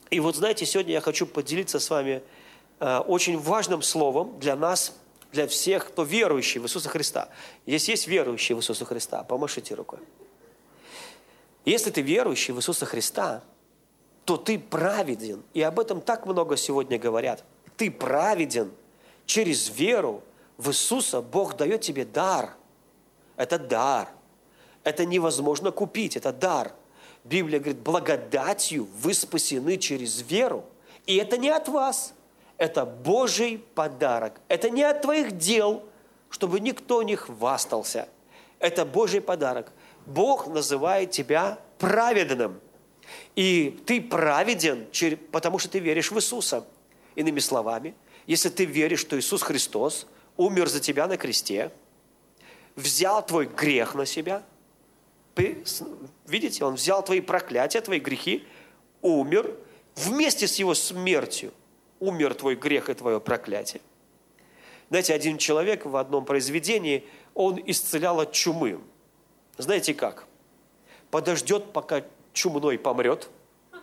И вот знаете, сегодня я хочу поделиться с вами очень важным словом для нас, для всех, кто верующий в Иисуса Христа. Если есть верующий в Иисуса Христа, помашите рукой. Если ты верующий в Иисуса Христа, то ты праведен. И об этом так много сегодня говорят. Ты праведен. Через веру в Иисуса Бог дает тебе дар. Это дар. Это невозможно купить, это дар. Библия говорит, благодатью вы спасены через веру. И это не от вас. Это Божий подарок. Это не от твоих дел, чтобы никто не хвастался. Это Божий подарок. Бог называет тебя праведным. И ты праведен, потому что ты веришь в Иисуса. Иными словами, если ты веришь, что Иисус Христос умер за тебя на кресте, взял твой грех на себя, видите, Он взял твои проклятия, твои грехи, умер, вместе с Его смертью умер твой грех и твое проклятие. Знаете, один человек в одном произведении, он исцелял от чумы. Знаете как? Подождет, пока чумной помрет,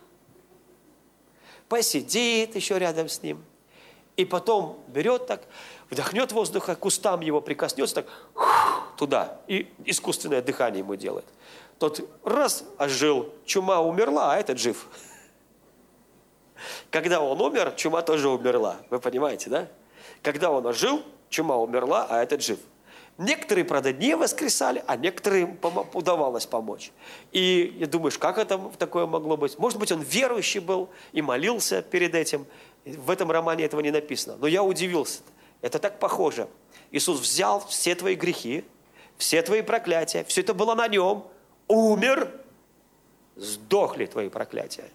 посидит еще рядом с ним, и потом берет так, вдохнет воздуха, к кустам его прикоснется, так туда, и искусственное дыхание ему делает. Тот раз ожил, чума умерла, а этот жив. Когда он умер, чума тоже умерла. Вы понимаете, да? Когда он ожил, чума умерла, а этот жив. Некоторые, правда, не воскресали, а некоторым удавалось помочь. И думаешь, как это такое могло быть? Может быть, он верующий был и молился перед этим. В этом романе этого не написано. Но я удивился. Это так похоже. Иисус взял все твои грехи, все твои проклятия, все это было на нем, умер, сдохли твои проклятия.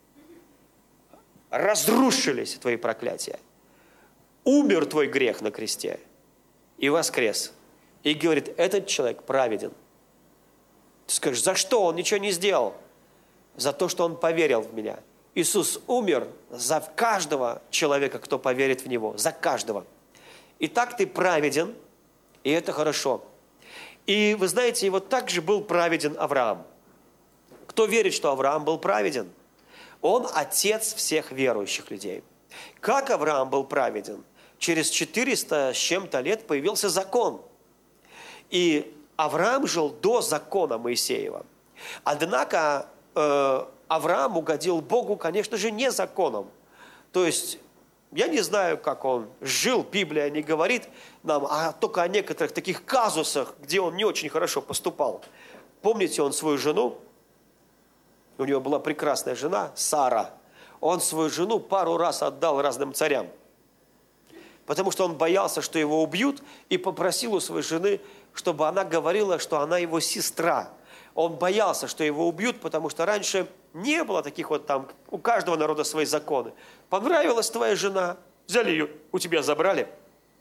Разрушились твои проклятия. Умер твой грех на кресте и воскрес. И говорит, этот человек праведен. Ты скажешь, за что? Он ничего не сделал. За то, что он поверил в меня. Иисус умер за каждого человека, кто поверит в Него. За каждого. Итак, ты праведен, и это хорошо. И вы знаете, вот так же был праведен Авраам. Кто верит, что Авраам был праведен? Он отец всех верующих людей. Как Авраам был праведен? Через 400 с чем-то лет появился закон. И Авраам жил до закона Моисеева. Однако Авраам угодил Богу, конечно же, не законом. То есть, я не знаю, как он жил, Библия не говорит нам, а только о некоторых таких казусах, где он не очень хорошо поступал. Помните, он свою жену, у него была прекрасная жена, Сара, он свою жену пару раз отдал разным царям, потому что он боялся, что его убьют, и попросил у своей жены, чтобы она говорила, что она его сестра. Он боялся, что его убьют, потому что раньше не было таких вот там, у каждого народа свои законы. Понравилась твоя жена, взяли ее, у тебя забрали.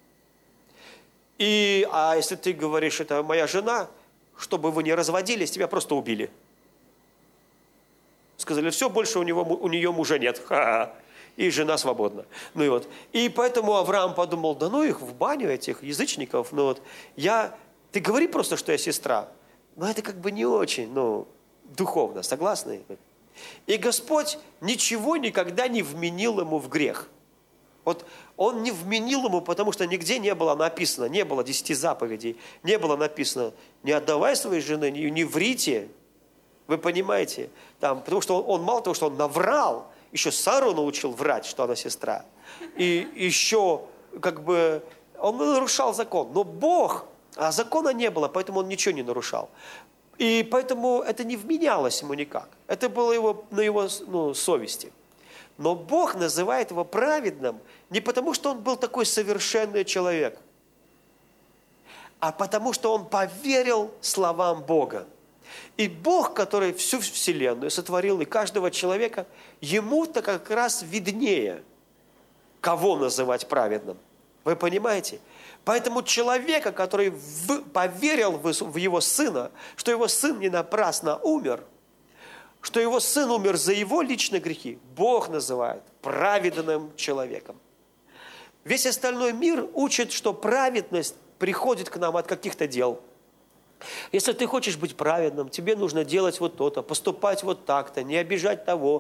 А если ты говоришь, это моя жена, чтобы вы не разводились, тебя просто убили. Сказали, все, больше у нее мужа нет. Ха-ха. И жена свободна. Ну и вот. И поэтому Авраам подумал, да ну их в баню, этих язычников. Ну вот, ты говори просто, что я сестра. Но это как бы не очень, духовно. Согласны? И Господь ничего никогда не вменил ему в грех. Вот Он не вменил ему, потому что нигде не было написано, не было 10 заповедей, не было написано, не отдавай своей жены, не врите. Вы понимаете? Потому что он мало того, что он наврал, еще Сару научил врать, что она сестра. И еще он нарушал закон. Но Бог, а закона не было, поэтому он ничего не нарушал. И поэтому это не вменялось ему никак. Это было на его совести. Но Бог называет его праведным не потому, что он был такой совершенный человек, а потому, что он поверил словам Бога. И Бог, который всю вселенную сотворил, и каждого человека, ему-то как раз виднее, кого называть праведным. Вы понимаете? Поэтому человека, который поверил в его сына, что его сын не напрасно умер, что его сын умер за его личные грехи, Бог называет праведным человеком. Весь остальной мир учит, что праведность приходит к нам от каких-то дел. Если ты хочешь быть праведным, тебе нужно делать вот то-то, поступать вот так-то, не обижать того,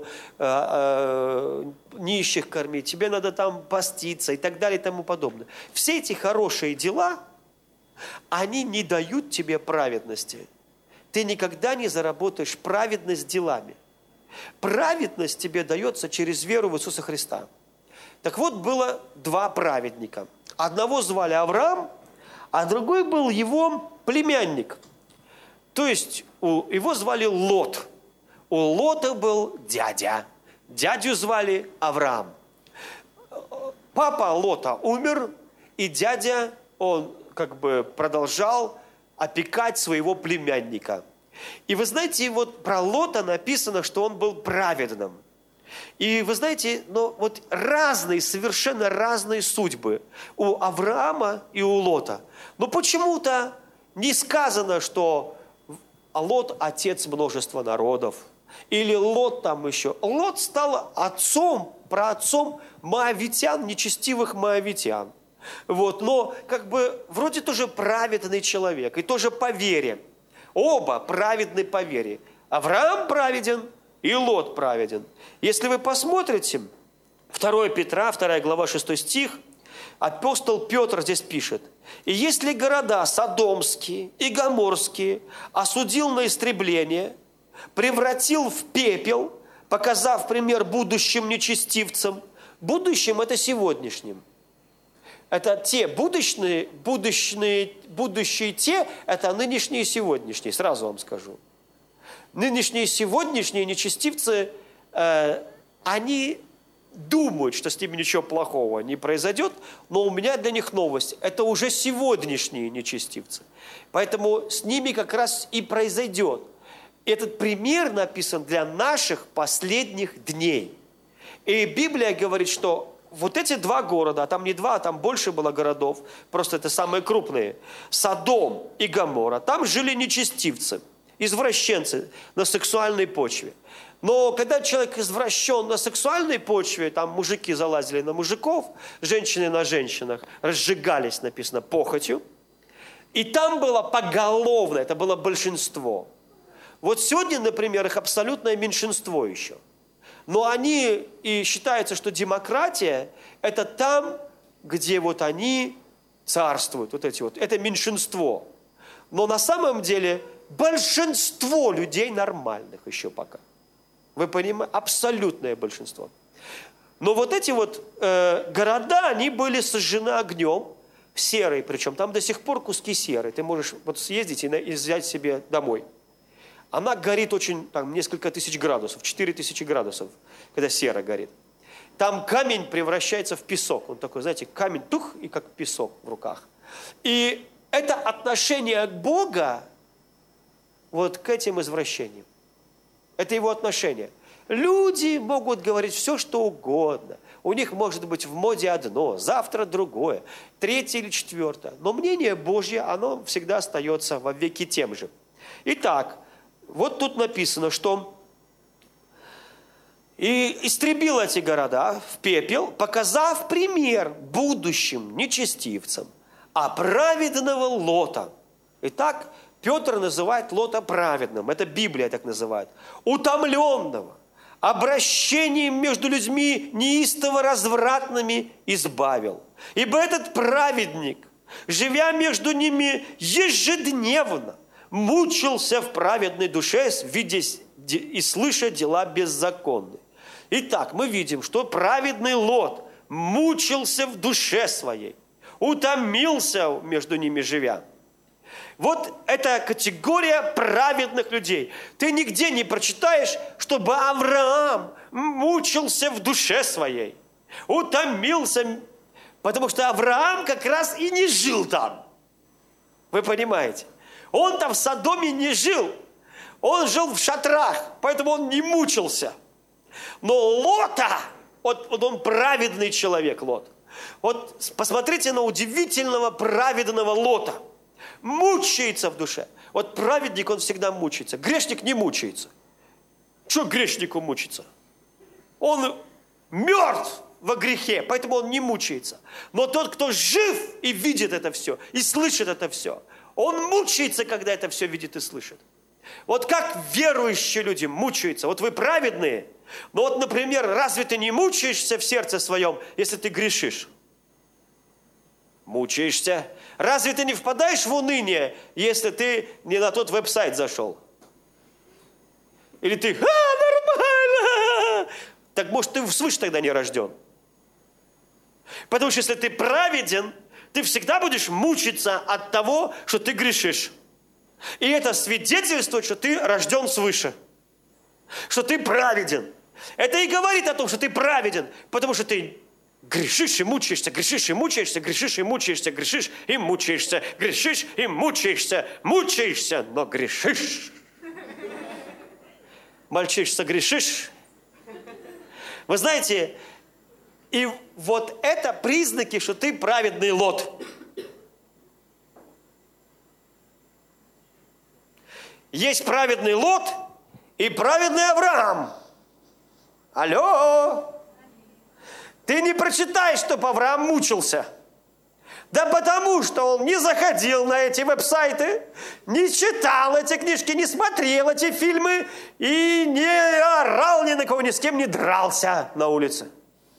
нищих кормить, тебе надо там поститься и так далее и тому подобное. Все эти хорошие дела, они не дают тебе праведности. Ты никогда не заработаешь праведность делами. Праведность тебе дается через веру в Иисуса Христа. Так вот, было два праведника. Одного звали Авраам, а другой был его племянник. То есть его звали Лот. У Лота был дядя. Дядю звали Авраам. Папа Лота умер, и дядя, он как бы продолжал опекать своего племянника. И вы знаете, вот про Лота написано, что он был праведным. И вы знаете, но вот разные, совершенно разные судьбы у Авраама и у Лота. Но почему-то не сказано, что Лот – отец множества народов. Или Лот там еще. Лот стал отцом, праотцом моавитян, нечестивых моавитян. Вот, но как бы вроде тоже праведный человек и тоже по вере. Оба праведны по вере. Авраам праведен и Лот праведен. Если вы посмотрите, 2 Петра, 2 глава, 6 стих, апостол Петр здесь пишет: «И если города Содомские и Гоморские осудил на истребление, превратил в пепел, показав пример будущим нечестивцам». Будущим – это сегодняшним. Это те будущие те, это нынешние и сегодняшние, сразу вам скажу. Нынешние и сегодняшние нечестивцы, они думают, что с ними ничего плохого не произойдет, но у меня для них новость. Это уже сегодняшние нечестивцы. Поэтому с ними как раз и произойдет. Этот пример написан для наших последних дней. И Библия говорит, что вот эти два города, а там не два, а там больше было городов, просто это самые крупные, Содом и Гоморра, там жили нечестивцы, извращенцы на сексуальной почве. Но когда человек извращен на сексуальной почве, там мужики залазили на мужиков, женщины на женщинах, разжигались, написано, похотью, и там было поголовно, это было большинство. Вот сегодня, например, их абсолютное меньшинство еще. Но они, и считается, что демократия – это там, где вот они царствуют, вот эти вот, это меньшинство. Но на самом деле большинство людей нормальных еще пока. Вы понимаете? Абсолютное большинство. Но вот эти вот города, они были сожжены огнем, серой причем. Там до сих пор куски серы. Ты можешь вот съездить и взять себе домой. Она горит очень, там, несколько тысяч градусов, 4000 градусов, когда сера горит. Там камень превращается в песок. Он такой, знаете, камень тух и как песок в руках. И это отношение к Богу вот к этим извращениям. Это его отношение. Люди могут говорить все, что угодно. У них может быть в моде одно, завтра другое, третье или четвертое. Но мнение Божье, оно всегда остается во веки тем же. Итак, вот тут написано, что «И истребил эти города в пепел, показав пример будущим нечестивцам, а праведного Лота». Итак, Петр называет Лота праведным, это Библия так называет, «утомленного, обращением между людьми неистово развратными избавил. Ибо этот праведник, живя между ними ежедневно, мучился в праведной душе, видя и слыша дела беззаконные». Итак, мы видим, что праведный Лот мучился в душе своей, утомился между ними живя. Вот это категория праведных людей. Ты нигде не прочитаешь, чтобы Авраам мучился в душе своей, утомился, потому что Авраам как раз и не жил там. Вы понимаете? Он там в Содоме не жил. Он жил в шатрах, поэтому он не мучился. Но Лота, вот он праведный человек, Лот. Вот посмотрите на удивительного праведного Лота. Мучается в душе. Вот праведник, он всегда мучается. Грешник не мучается. Что грешнику мучиться? Он мертв во грехе, поэтому он не мучается. Но тот, кто жив и видит это все, и слышит это все, Он мучается, когда это все видит и слышит. Вот как верующие люди мучаются. Вот вы праведные, но вот, например, разве ты не мучаешься в сердце своем, если ты грешишь? Мучаешься. Разве ты не впадаешь в уныние, если ты не на тот веб-сайт зашел? Или ты, нормально. Так может ты свыше тогда не рожден? Потому что если ты праведен, ты всегда будешь мучиться от того, что ты грешишь. И это свидетельствует, что ты рожден свыше. Что ты праведен. Это и говорит о том, что ты праведен, потому что ты грешишь и мучаешься, грешишь и мучаешься, грешишь и мучаешься, грешишь и мучаешься, грешишь и мучаешься, мучаешься, но грешишь. Мальчишься, грешишь. Вы знаете, и вот это признаки, что ты праведный Лот. Есть праведный Лот и праведный Авраам. Алло! Ты не прочитаешь, чтобы Авраам мучился. Да потому, что он не заходил на эти веб-сайты, не читал эти книжки, не смотрел эти фильмы и не орал ни на кого, ни с кем не дрался на улице.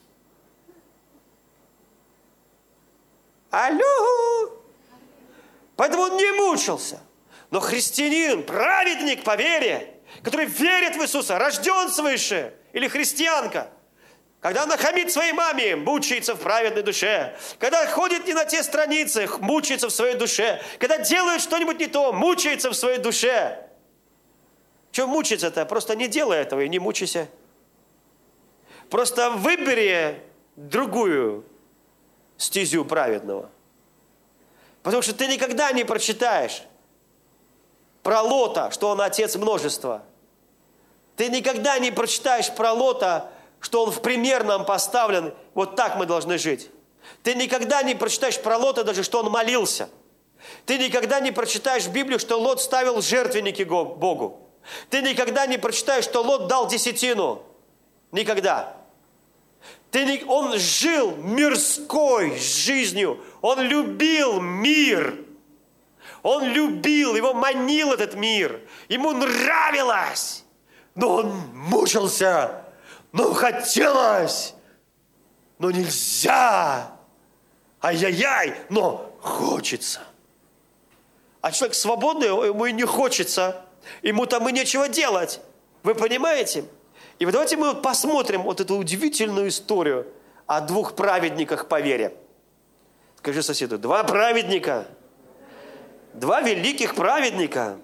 Алло! Поэтому он не мучился. Но христианин, праведник по вере, который верит в Иисуса, рожден свыше, или христианка, когда она хамит своей маме, мучается в праведной душе. Когда ходит не на те страницы, мучается в своей душе. Когда делает что-нибудь не то, мучается в своей душе. Чего мучиться-то? Просто не делай этого и не мучайся. Просто выбери другую стезю праведного. Потому что ты никогда не прочитаешь про Лота, что он отец множества. Ты никогда не прочитаешь про Лота, что он в пример нам поставлен, вот так мы должны жить. Ты никогда не прочитаешь про Лота даже, что он молился. Ты никогда не прочитаешь в Библии, что Лот ставил жертвенники Богу. Ты никогда не прочитаешь, что Лот дал десятину. Никогда. Он жил мирской жизнью. Он любил мир. Он любил, его манил этот мир. Ему нравилось. Но он мучился. Но хотелось, но нельзя. Ай-яй-яй, но хочется. А человек свободный, ему и не хочется. Ему там и нечего делать. Вы понимаете? И вот давайте мы посмотрим вот эту удивительную историю о двух праведниках по вере. Скажи соседу, два праведника, два великих праведника.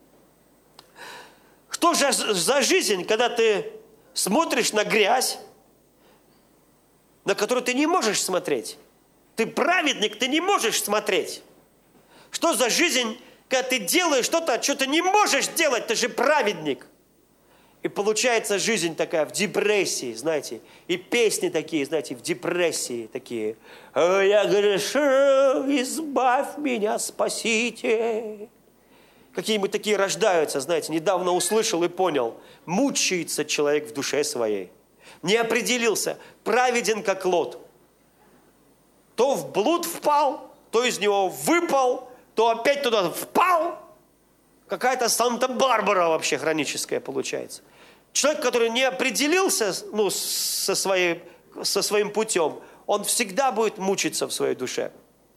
Что же за жизнь, когда ты смотришь на грязь, на которую ты не можешь смотреть? Ты праведник, ты не можешь смотреть. Что за жизнь, когда ты делаешь что-то, что ты не можешь делать, ты же праведник. И получается жизнь такая в депрессии, знаете. И песни такие, знаете, в депрессии такие. «Я грешу, избавь меня, Спаситель». Какие-нибудь такие рождаются, знаете, недавно услышал и понял. Мучается человек в душе своей. Не определился, праведен как Лот. То в блуд впал, то из него выпал, то опять туда впал. Какая-то Санта-Барбара вообще хроническая получается. Человек, который не определился со своим путем, он всегда будет мучиться в своей душе.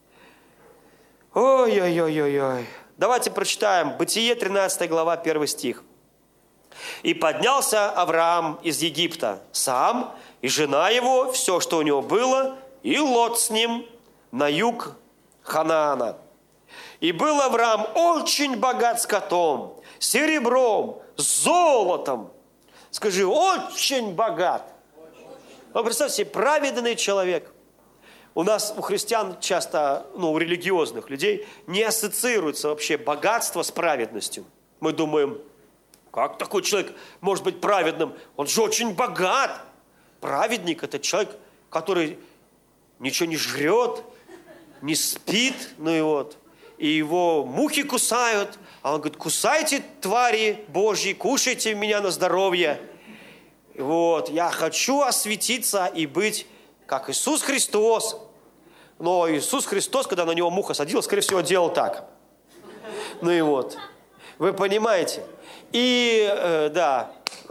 Ой-ой-ой-ой-ой. Давайте прочитаем Бытие 13 глава 1 стих. «И поднялся Авраам из Египта, сам и жена его, все, что у него было, и Лот с ним на юг Ханаана. И был Авраам очень богат скотом, серебром, золотом». Скажи, очень богат. Ну, представьте себе, праведный человек. У нас, у христиан часто, у религиозных людей, не ассоциируется вообще богатство с праведностью. Мы думаем, как такой человек может быть праведным? Он же очень богат. Праведник – это человек, который ничего не жрет, не спит, и его мухи кусают. А он говорит, кусайте, твари Божьи, кушайте меня на здоровье. Я хочу осветиться и быть как Иисус Христос. Но Иисус Христос, когда на него муха садилась, скорее всего, делал так. Ну и вот. Вы понимаете? И, да,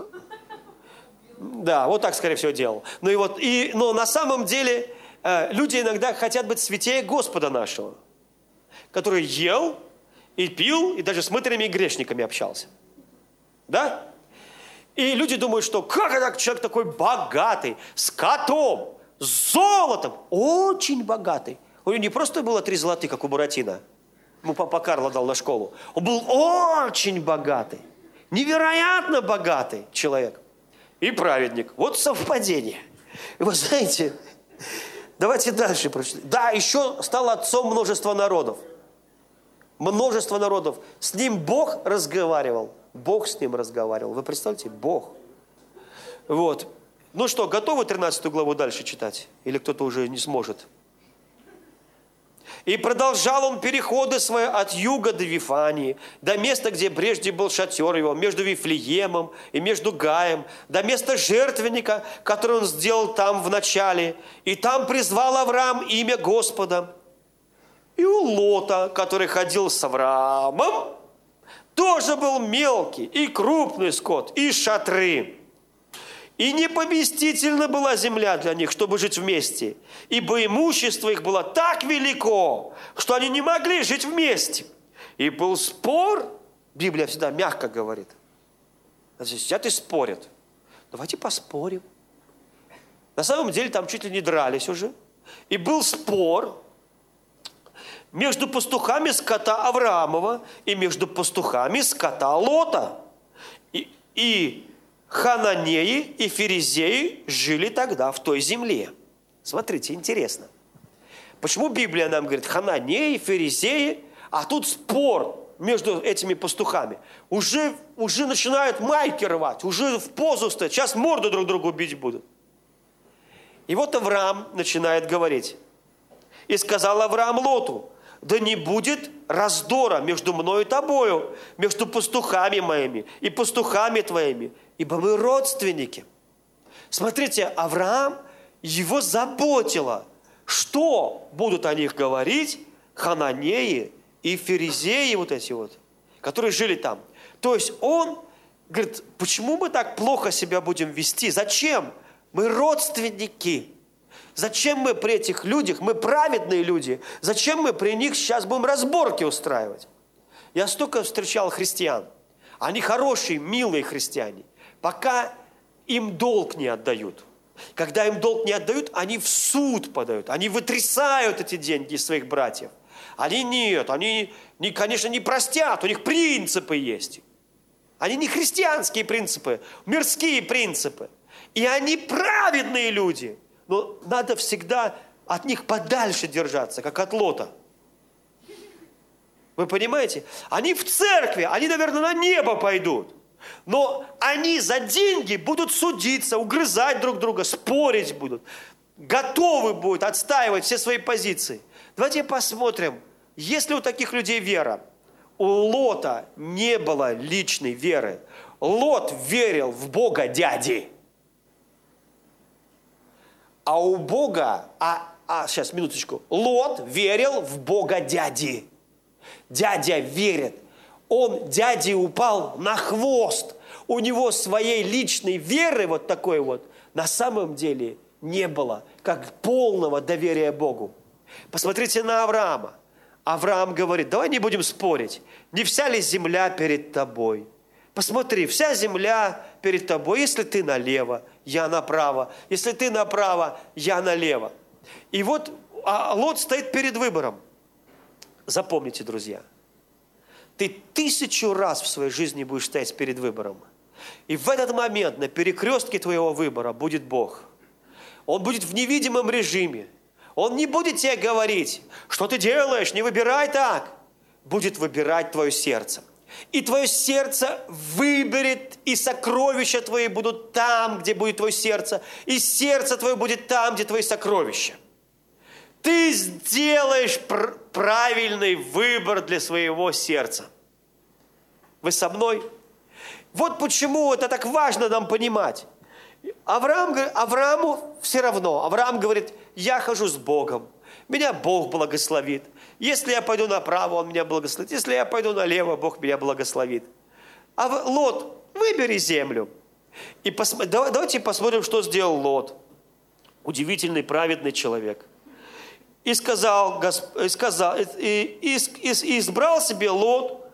вот так, скорее всего, делал. Ну и вот, но на самом деле люди иногда хотят быть святее Господа нашего, который ел и пил, и даже с мытарями и грешниками общался. Да? И люди думают, что как это человек такой богатый, с котом, с золотом, очень богатый. У него не просто было 3 золотых, как у Буратино. Ему папа Карло дал на школу. Он был очень богатый, невероятно богатый человек. И праведник. Вот совпадение. И вы знаете, давайте дальше прочитаем. Да, еще стал отцом множества народов. Множество народов. С ним Бог разговаривал. Бог с ним разговаривал. Вы представьте, Бог. Вот. Ну что, готовы 13 главу дальше читать? Или кто-то уже не сможет? «И продолжал он переходы свои от юга до Вифании, до места, где прежде был шатер его, между Вифлеемом и между Гаем, до места жертвенника, который он сделал там в начале. И там призвал Авраам имя Господа. И у Лота, который ходил с Авраамом, тоже был мелкий и крупный скот, и шатры. И непоместительна была земля для них, чтобы жить вместе, ибо имущество их было так велико, что они не могли жить вместе. И был спор, Библия всегда мягко говорит, сидят и спорят. Давайте поспорим. На самом деле там чуть ли не дрались уже. И был спор между пастухами скота Авраамова и между пастухами скота Лота. И Хананеи и Ферезеи жили тогда в той земле. Смотрите, интересно. Почему Библия нам говорит Хананеи, Ферезеи, а тут спор между этими пастухами? Уже начинают майки рвать, уже в позу стоят, сейчас морду друг другу бить будут. И вот Авраам начинает говорить. И сказал Авраам Лоту: да не будет раздора между мною и тобою, между пастухами моими и пастухами твоими, ибо мы родственники. Смотрите, Авраам, его заботило, что будут о них говорить хананеи и ферезеи, вот эти вот, которые жили там. То есть он говорит, почему мы так плохо себя будем вести? Зачем? Мы родственники. Зачем мы при этих людях, мы праведные люди, зачем мы при них сейчас будем разборки устраивать? Я столько встречал христиан. Они хорошие, милые христиане. Пока им долг не отдают. Когда им долг не отдают, они в суд подают. Они вытрясают эти деньги из своих братьев. Они нет, они, конечно, не простят. У них принципы есть. Они не христианские принципы, мирские принципы. И они праведные люди. Но надо всегда от них подальше держаться, как от Лота. Вы понимаете? Они в церкви, они, наверное, на небо пойдут. Но они за деньги будут судиться, угрызать друг друга, спорить будут. Готовы будут отстаивать все свои позиции. Давайте посмотрим, есть ли у таких людей вера. У Лота не было личной веры. Лот верил в Бога дяди. А у Бога, сейчас, минуточку, Лот верил в Бога дяди. Дядя верит. Он, дяде, упал на хвост. У него своей личной веры вот такой вот на самом деле не было, как полного доверия Богу. Посмотрите на Авраама. Авраам говорит, давай не будем спорить. Не вся ли земля перед тобой? Посмотри, вся земля перед тобой. Если ты налево, я направо. Если ты направо, я налево. И вот Лот стоит перед выбором. Запомните, друзья. Ты 1000 раз в своей жизни будешь стоять перед выбором. И в этот момент на перекрестке твоего выбора будет Бог. Он будет в невидимом режиме. Он не будет тебе говорить, что ты делаешь, не выбирай так. Будет выбирать твое сердце. И твое сердце выберет, и сокровища твои будут там, где будет твое сердце, и сердце твое будет там, где твои сокровища. Ты сделаешь правильный выбор для своего сердца. Вы со мной? Вот почему это так важно нам понимать. Аврааму все равно. Авраам говорит, я хожу с Богом. меня Бог благословит. Если я пойду направо, Он меня благословит. Если я пойду налево, Бог меня благословит. А Лот, выбери землю. И давайте посмотрим, что сделал Лот. Удивительный, праведный человек. И избрал себе Лот.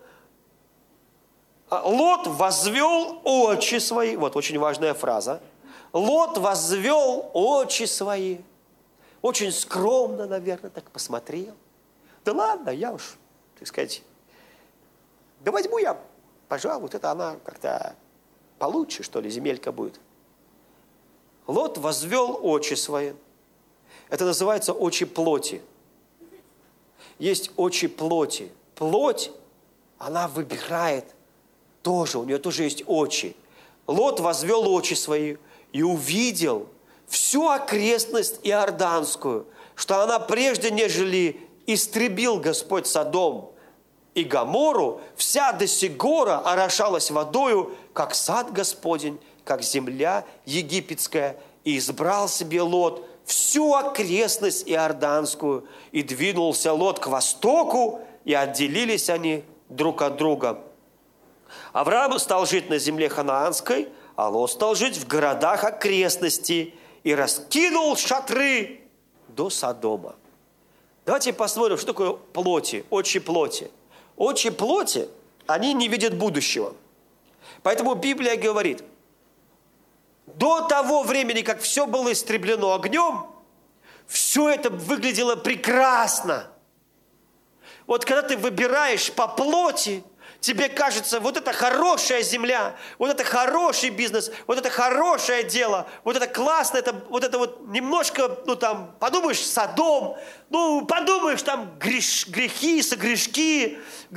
Лот возвел очи свои. Вот очень важная фраза. Лот возвел очи свои. Очень скромно, наверное, так посмотрел. Да ладно, я уж, так сказать, да возьму я, пожалуй, вот это она как-то получше, что ли, земелька будет. Лот возвел очи свои. Это называется очи плоти. Есть очи плоти. Плоть, она выбирает тоже, у нее тоже есть очи. Лот возвел очи свои и увидел всю окрестность иорданскую, что она прежде, нежели истребил Господь Содом и Гоморру, вся до сего орошалась водою, как сад Господень, как земля египетская, и избрал себе Лот всю окрестность иорданскую, и двинулся Лот к востоку, и отделились они друг от друга. Авраам стал жить на земле ханаанской, а Лот стал жить в городах окрестностей, и раскинул шатры до Содома. Давайте посмотрим, что такое плоти, очи плоти. Очи плоти, они не видят будущего. Поэтому Библия говорит, до того времени, как все было истреблено огнем, все это выглядело прекрасно. Вот когда ты выбираешь по плоти, тебе кажется, вот это хорошая земля, вот это хороший бизнес, вот это хорошее дело, вот это классно, это вот немножко, подумаешь, Содом, подумаешь, там грехи, согрешки,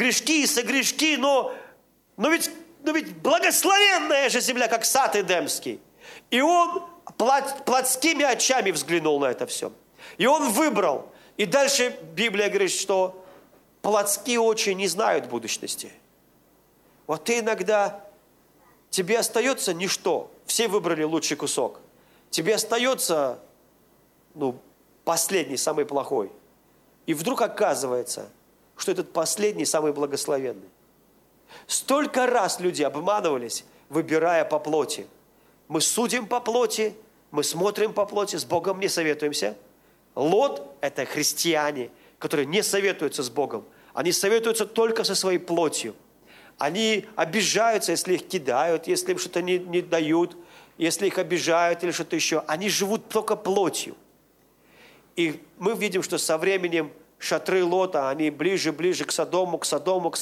но ведь благословенная же земля, как сад Эдемский. И он плотскими очами взглянул на это все. И он выбрал. И дальше Библия говорит, что плотские очи не знают будущности. Вот ты иногда, тебе остается ничто. Все выбрали лучший кусок. Тебе остается, последний, самый плохой. И вдруг оказывается, что этот последний самый благословенный. Столько раз люди обманывались, выбирая по плоти. Мы судим по плоти, мы смотрим по плоти, с Богом не советуемся. Лот – это христиане, которые не советуются с Богом. Они советуются только со своей плотью. Они обижаются, если их кидают, если им что-то не дают, если их обижают или что-то еще. Они живут только плотью. И мы видим, что со временем шатры Лота, они ближе к Содому, к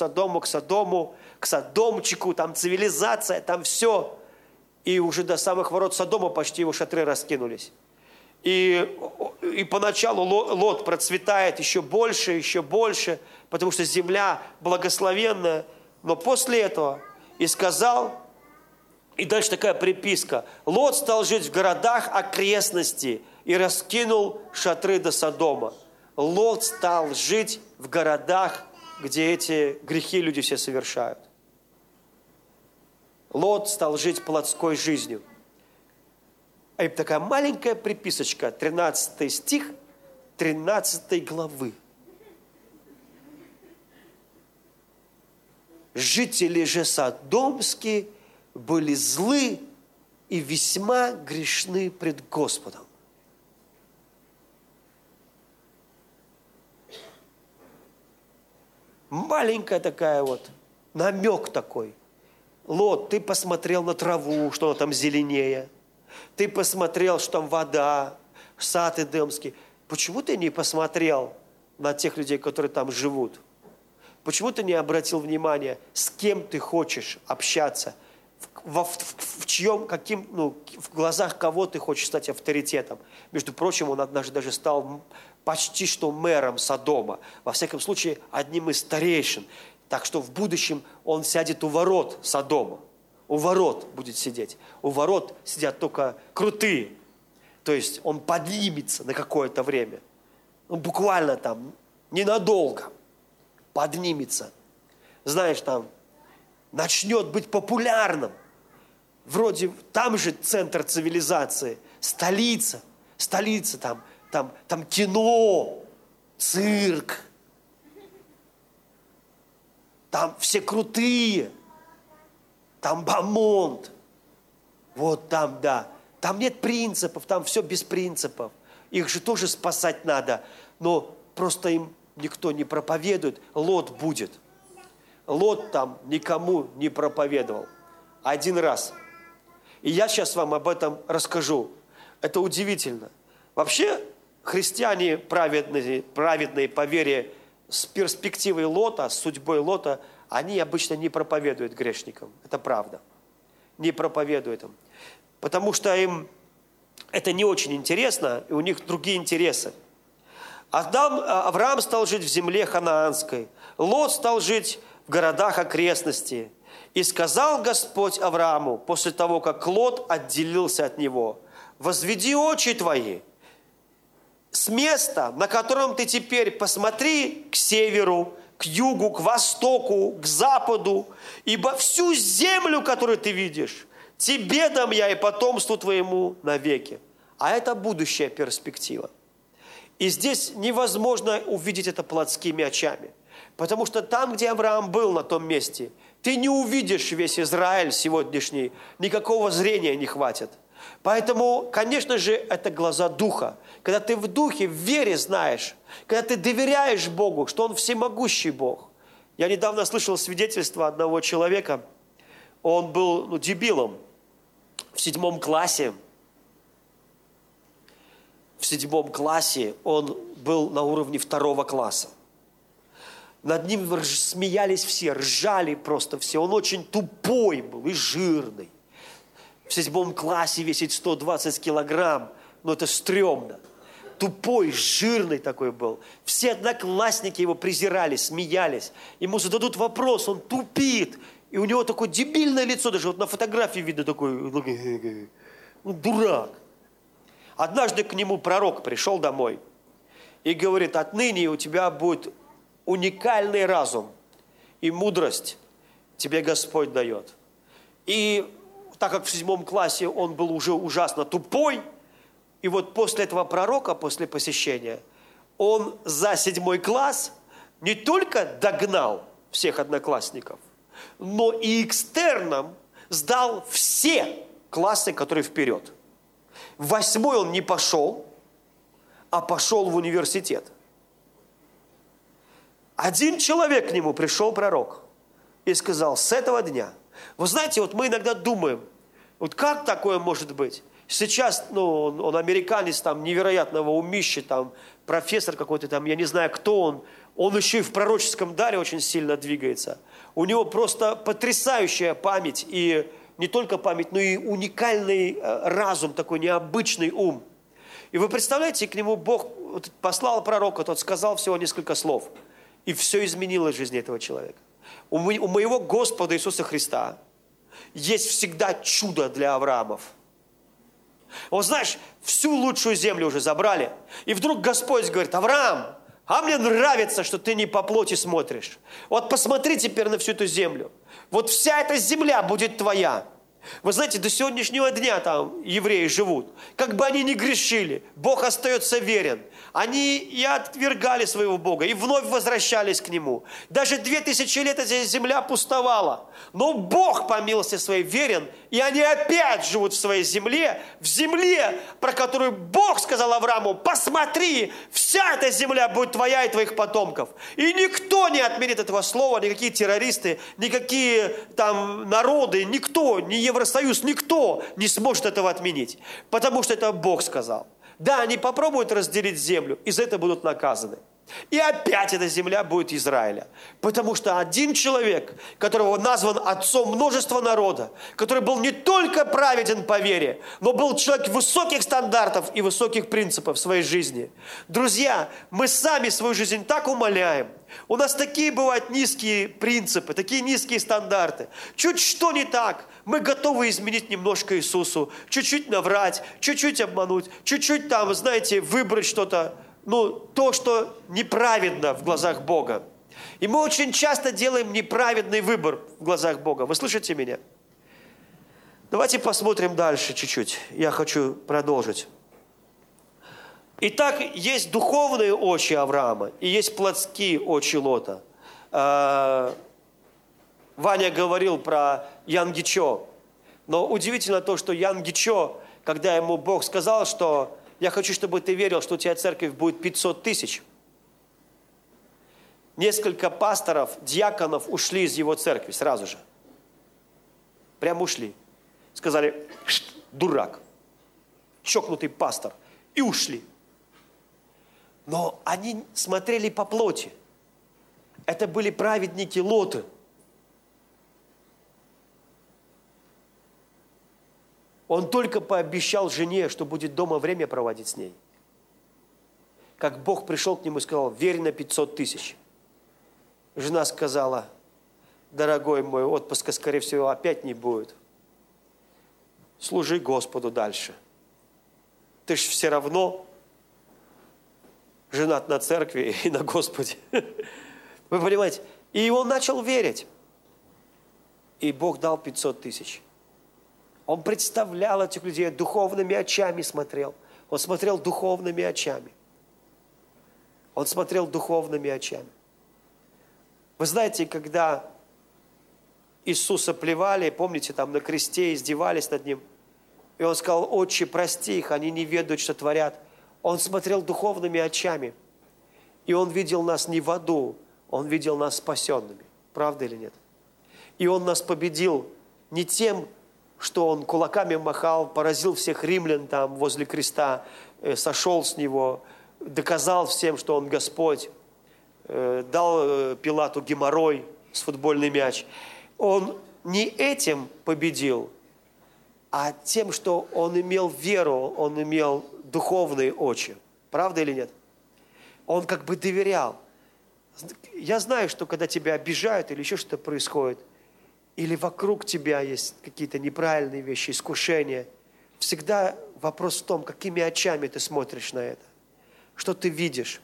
Содомчику, там цивилизация, там все. И уже до самых ворот Содома почти его шатры раскинулись. И поначалу Лот процветает еще больше, потому что земля благословенная. Но после этого и сказал, и дальше такая приписка, Лот стал жить в городах окрестностей и раскинул шатры до Содома. Лот стал жить в городах, где эти грехи люди все совершают. Лот стал жить плотской жизнью. И такая маленькая приписочка, 13 стих 13 главы. Жители же содомские были злы и весьма грешны пред Господом. Маленькая такая вот, намек такой. Лот, ты посмотрел на траву, что она там зеленее. Ты посмотрел, что там вода, сад Эдемский. Почему ты не посмотрел на тех людей, которые там живут? Почему ты не обратил внимания, с кем ты хочешь общаться? В глазах кого ты хочешь стать авторитетом? Между прочим, он однажды даже стал почти что мэром Содома. Во всяком случае, одним из старейшин. Так что в будущем он сядет у ворот Содома. У ворот будет сидеть. У ворот сидят только крутые. То есть он поднимется на какое-то время. Буквально там, ненадолго. Поднимется. Знаешь, там, начнет быть популярным. Вроде там же центр цивилизации. Столица, там кино. цирк. Там все крутые. Там бомонд. Вот там, да. Там нет принципов, там все без принципов. Их же тоже спасать надо. Но просто им никто не проповедует. Лот будет. Лот там никому не проповедовал. Один раз. И я сейчас вам об этом расскажу. Это удивительно. Вообще, христиане праведные по вере с перспективой Лота, с судьбой Лота, они обычно не проповедуют грешникам. Это правда. Не проповедуют им. Потому что им это не очень интересно, и у них другие интересы. Авраам стал жить в земле ханаанской. Лот стал жить в городах окрестности. И сказал Господь Аврааму, после того, как Лот отделился от него: «Возведи очи твои с места, на котором ты теперь, посмотри к северу, к югу, к востоку, к западу, ибо всю землю, которую ты видишь, тебе дам я и потомству твоему навеки». А это будущая перспектива. И здесь невозможно увидеть это плотскими очами. Потому что там, где Авраам был, на том месте, ты не увидишь весь Израиль сегодняшний, никакого зрения не хватит. Поэтому, конечно же, это глаза духа. Когда ты в духе, в вере знаешь, когда ты доверяешь Богу, что Он всемогущий Бог. Я недавно слышал свидетельство одного человека. Он был дебилом в 7 классе. В 7 классе он был на уровне 2 класса. Над ним смеялись все, ржали просто все. Он очень тупой был и жирный. В 7 классе весит 120 килограмм. Но это стрёмно. Тупой, жирный такой был. Все одноклассники его презирали, смеялись. Ему зададут вопрос, он тупит. И у него такое дебильное лицо, даже вот на фотографии видно такой, дурак. Однажды к нему пророк пришел домой и говорит: отныне у тебя будет уникальный разум и мудрость тебе Господь дает. И так как в 7 классе он был уже ужасно тупой, и вот после этого пророка, после посещения, он за 7 класс не только догнал всех одноклассников, но и экстерном сдал все классы, которые вперед. В 8 он не пошел, а пошел в университет. Один человек к нему пришел, пророк, и сказал: с этого дня. Вы знаете, вот мы иногда думаем, вот как такое может быть? Сейчас, он американец, там, невероятного умища, там, профессор какой-то там, я не знаю, кто он еще и в пророческом даре очень сильно двигается. У него просто потрясающая память, и не только память, но и уникальный разум, такой необычный ум. И вы представляете, к нему Бог послал пророка, тот сказал всего несколько слов, и все изменилось в жизни этого человека. У моего Господа Иисуса Христа есть всегда чудо для Авраамов. Вот знаешь, всю лучшую землю уже забрали, и вдруг Господь говорит: Авраам, а мне нравится, что ты не по плоти смотришь. Вот посмотри теперь на всю эту землю. Вот вся эта земля будет твоя. Вы знаете, до сегодняшнего дня там евреи живут. Как бы они ни грешили, Бог остается верен. Они и отвергали своего Бога, и вновь возвращались к Нему. Даже 2000 лет эта земля пустовала. Но Бог по милости своей верен, и они опять живут в своей земле, в земле, про которую Бог сказал Аврааму: посмотри, вся эта земля будет твоя и твоих потомков. И никто не отменит этого слова, никакие террористы, никакие там народы, никто, ни Евросоюз, никто не сможет этого отменить. Потому что это Бог сказал. Да, они попробуют разделить землю, и за это будут наказаны. И опять эта земля будет Израиля. Потому что один человек, которого назван отцом множества народа, который был не только праведен по вере, но был человек высоких стандартов и высоких принципов в своей жизни. Друзья, мы сами свою жизнь так умаляем. У нас такие бывают низкие принципы, такие низкие стандарты. Чуть что не так, мы готовы изменить немножко Иисусу, чуть-чуть наврать, чуть-чуть обмануть, чуть-чуть там, знаете, выбрать что-то, то, что неправедно в глазах Бога. И мы очень часто делаем неправедный выбор в глазах Бога. Вы слышите меня? Давайте посмотрим дальше чуть-чуть. Я хочу продолжить. Итак, есть духовные очи Авраама и есть плотские очи Лота. Ваня говорил про Янгичо. Но удивительно то, что Янгичо, когда ему Бог сказал, что я хочу, чтобы ты верил, что у тебя церковь будет 500 тысяч, несколько пасторов, диаконов ушли из его церкви сразу же. Прям ушли. Сказали, дурак, чокнутый пастор. И ушли. Но они смотрели по плоти. Это были праведники Лоты. Он только пообещал жене, что будет дома время проводить с ней. Как Бог пришел к нему и сказал, верь на 500 тысяч. Жена сказала, дорогой мой, отпуска, скорее всего, опять не будет. Служи Господу дальше. Ты ж все равно женат на церкви и на Господе. Вы понимаете? И он начал верить. И Бог дал 500 тысяч. Он представлял этих людей, духовными очами смотрел. Он смотрел духовными очами. Он смотрел духовными очами. Вы знаете, когда Иисуса плевали, помните, там на кресте издевались над Ним, и Он сказал, Отче, прости их, они не ведают, что творят. Он смотрел духовными очами, и Он видел нас не в аду, Он видел нас спасенными. Правда или нет? И Он нас победил не тем, что Он кулаками махал, поразил всех римлян там возле креста, сошел с него, доказал всем, что Он Господь, дал Пилату геморрой с футбольный мяч. Он не этим победил, а тем, что Он имел веру, Он имел духовные очи. Правда или нет? Он как бы доверял. Я знаю, что когда тебя обижают или еще что-то происходит, или вокруг тебя есть какие-то неправильные вещи, искушения, всегда вопрос в том, какими очами ты смотришь на это. Что ты видишь?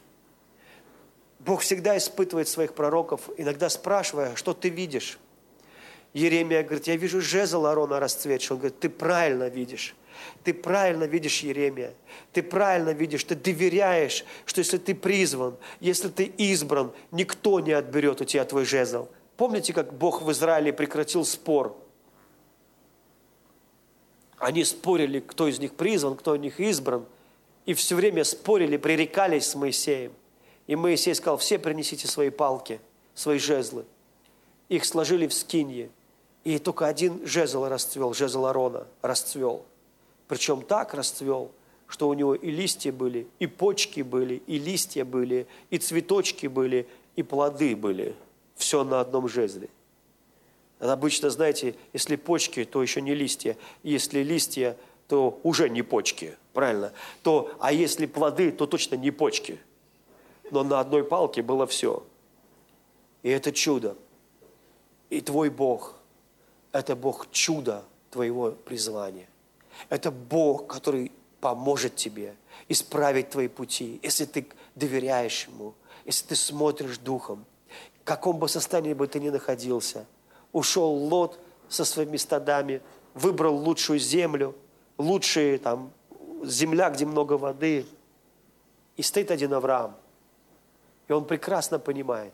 Бог всегда испытывает своих пророков, иногда спрашивая, что ты видишь? Еремия говорит, я вижу жезл Аарона расцветший. Он говорит, ты правильно видишь. Ты правильно видишь, Еремия. Ты правильно видишь, ты доверяешь, что если ты призван, если ты избран, никто не отберет у тебя твой жезл. Помните, как Бог в Израиле прекратил спор? Они спорили, кто из них призван, кто из них избран. И все время спорили, пререкались с Моисеем. И Моисей сказал, все принесите свои палки, свои жезлы. Их сложили в скинье. И только один жезл расцвел, жезл Аарона расцвел. Причем так расцвел, что у него и листья были, и почки были, и листья были, и цветочки были, и плоды были. Все на одном жезле. Обычно, знаете, если почки, то еще не листья. Если листья, то уже не почки, правильно? А если плоды, то точно не почки. Но на одной палке было все. И это чудо. И твой Бог – это Бог чуда твоего призвания. Это Бог, который поможет тебе исправить твои пути, если ты доверяешь Ему, если ты смотришь Духом. В каком бы состоянии бы ты ни находился, ушел Лот со своими стадами, выбрал лучшую землю, лучшая там земля, где много воды. И стоит один Авраам. И он прекрасно понимает,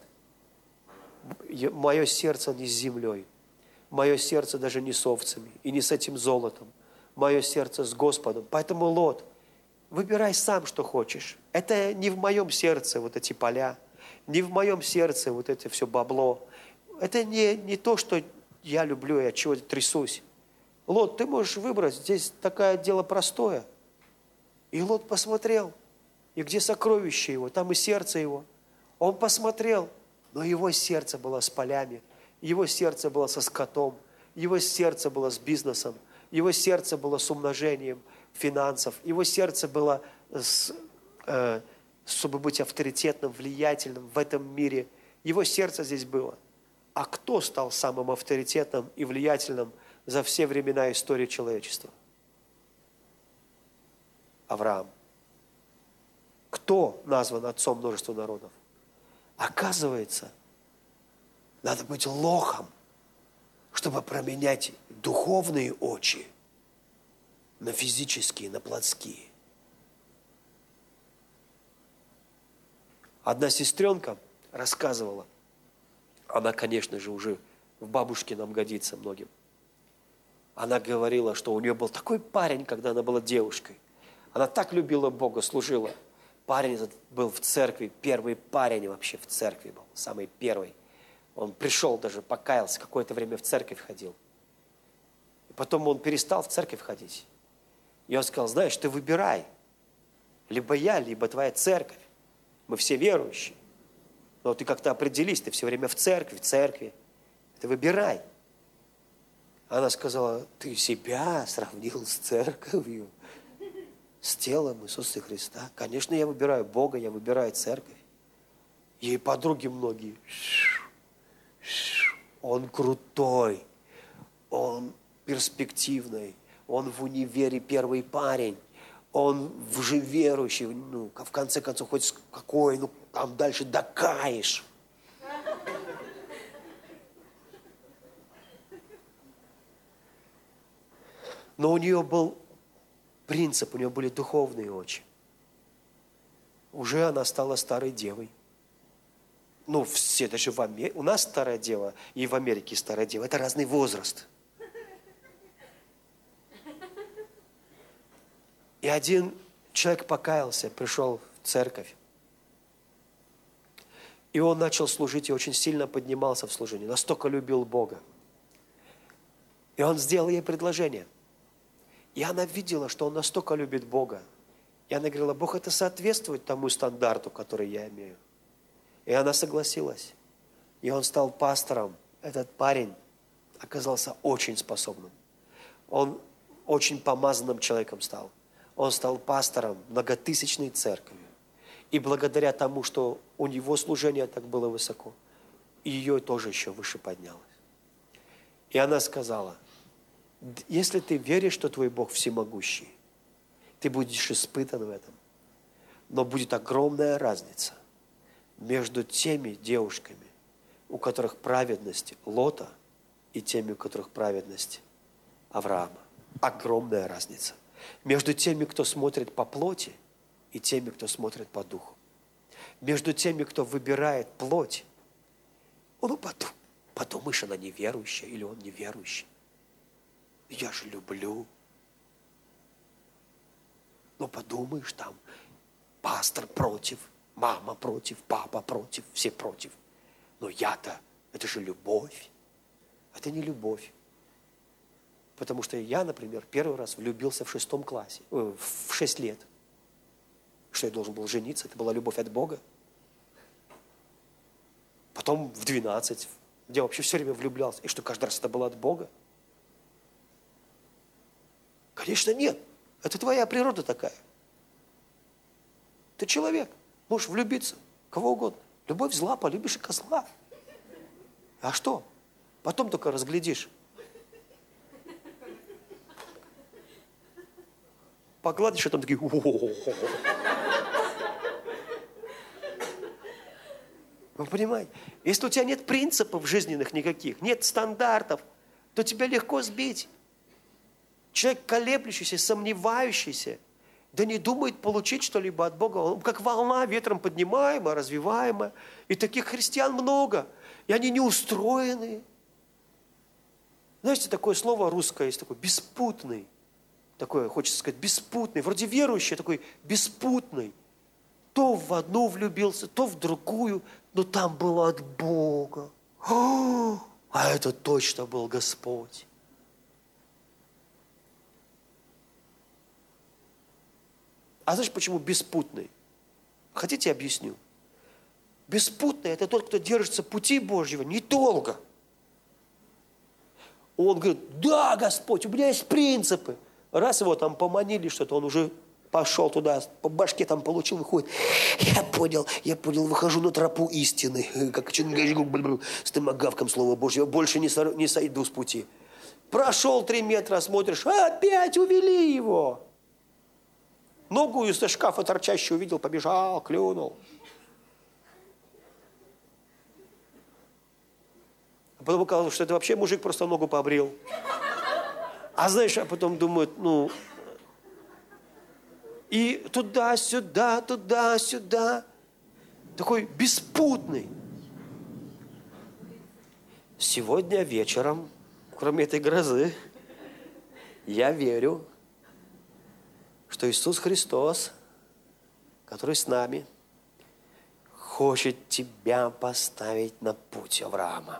мое сердце не с землей, мое сердце даже не с овцами и не с этим золотом. Мое сердце с Господом. Поэтому, Лот, выбирай сам, что хочешь. Это не в моем сердце вот эти поля, не в моем сердце вот это все бабло. Это не то, что я люблю, я чего-то трясусь. Лот, ты можешь выбрать, здесь такое дело простое. И Лот посмотрел, и где сокровище его, там и сердце его. Он посмотрел, но его сердце было с полями, его сердце было со скотом, его сердце было с бизнесом, его сердце было с умножением финансов, его сердце было, чтобы быть авторитетным, влиятельным в этом мире. Его сердце здесь было. А кто стал самым авторитетным и влиятельным за все времена истории человечества? Авраам. Кто назван отцом множества народов? Оказывается, надо быть лохом, чтобы променять духовные очи на физические, на плотские. Одна сестренка рассказывала, она, конечно же, уже в бабушке нам годится многим. Она говорила, что у нее был такой парень, когда она была девушкой. Она так любила Бога, служила. Парень этот был в церкви, первый парень вообще в церкви был, самый первый. Он пришел даже, покаялся, какое-то время в церковь ходил. И потом он перестал в церковь ходить. И он сказал, знаешь, ты выбирай. Либо я, либо твоя церковь. Мы все верующие. Но ты как-то определись, ты все время в церкви. Ты выбирай. Она сказала, ты себя сравнил с церковью, с телом Иисуса Христа. Конечно, я выбираю Бога, я выбираю церковь. Ей подруги многие. Он крутой, он перспективный, он в универе первый парень, он уже верующий, ну, в конце концов, хоть какой, ну, там дальше докаешь. Но у нее был принцип, у нее были духовные очи. Уже она стала старой девой. Ну, все, даже в Америке. У нас старая дева и в Америке старая дева. Это разный возраст. И один человек покаялся, пришел в церковь. И он начал служить и очень сильно поднимался в служении. Настолько любил Бога. И он сделал ей предложение. И она видела, что он настолько любит Бога. И она говорила, Бог, это соответствует тому стандарту, который я имею. И она согласилась. И он стал пастором. Этот парень оказался очень способным. Он очень помазанным человеком стал. Он стал пастором многотысячной церкви. И благодаря тому, что у него служение так было высоко, ее тоже еще выше поднялось. И она сказала, если ты веришь, что твой Бог всемогущий, ты будешь испытан в этом. Но будет огромная разница между теми девушками, у которых праведность Лота, и теми, у которых праведность Авраама. Огромная разница. Между теми, кто смотрит по плоти, и теми, кто смотрит по духу. Между теми, кто выбирает плоть, ну, подумаешь, она неверующая или он неверующий. Я же люблю. Ну, подумаешь, там пастор против, мама против, папа против, все против. Но я-то, это же любовь. Это не любовь. Потому что я, например, первый раз влюбился в 6 классе, в 6 лет. Что я должен был жениться, это была любовь от Бога. Потом в 12, где вообще все время влюблялся. И что, каждый раз это было от Бога? Конечно, нет. Это твоя природа такая. Ты человек. Можешь влюбиться. Кого угодно. Любовь зла, полюбишь и козла. А что? Потом только разглядишь. Погладишь, а там такие... Вы понимаете? Если у тебя нет принципов жизненных никаких, нет стандартов, то тебя легко сбить. Человек колеблющийся, сомневающийся, да не думает получить что-либо от Бога. Он как волна ветром поднимаемая, развиваемая. И таких христиан много. И они не устроены. Знаете, такое слово русское есть, такое беспутный. Такое, хочется сказать, беспутный. Вроде верующий, такой беспутный. То в одну влюбился, то в другую. Но там было от Бога. А это точно был Господь. А знаешь, почему беспутный? Хотите, я объясню? Беспутный – это тот, кто держится пути Божьего недолго. Он говорит, да, Господь, у меня есть принципы. Раз его там поманили что-то, он уже пошел туда, по башке там получил, выходит. Я понял, выхожу на тропу истины. Как с томагавком Слова Божьего. Больше не сойду с пути. Прошел 3 метра, смотришь, опять увели его. Ногу из-за шкафа торчащую увидел, побежал, клюнул. А потом оказалось, что это вообще мужик просто ногу побрил. А знаешь, а потом думают, и туда-сюда, туда-сюда. такой беспутный. Сегодня вечером, кроме этой грозы, я верю, что Иисус Христос, который с нами, хочет тебя поставить на путь Авраама.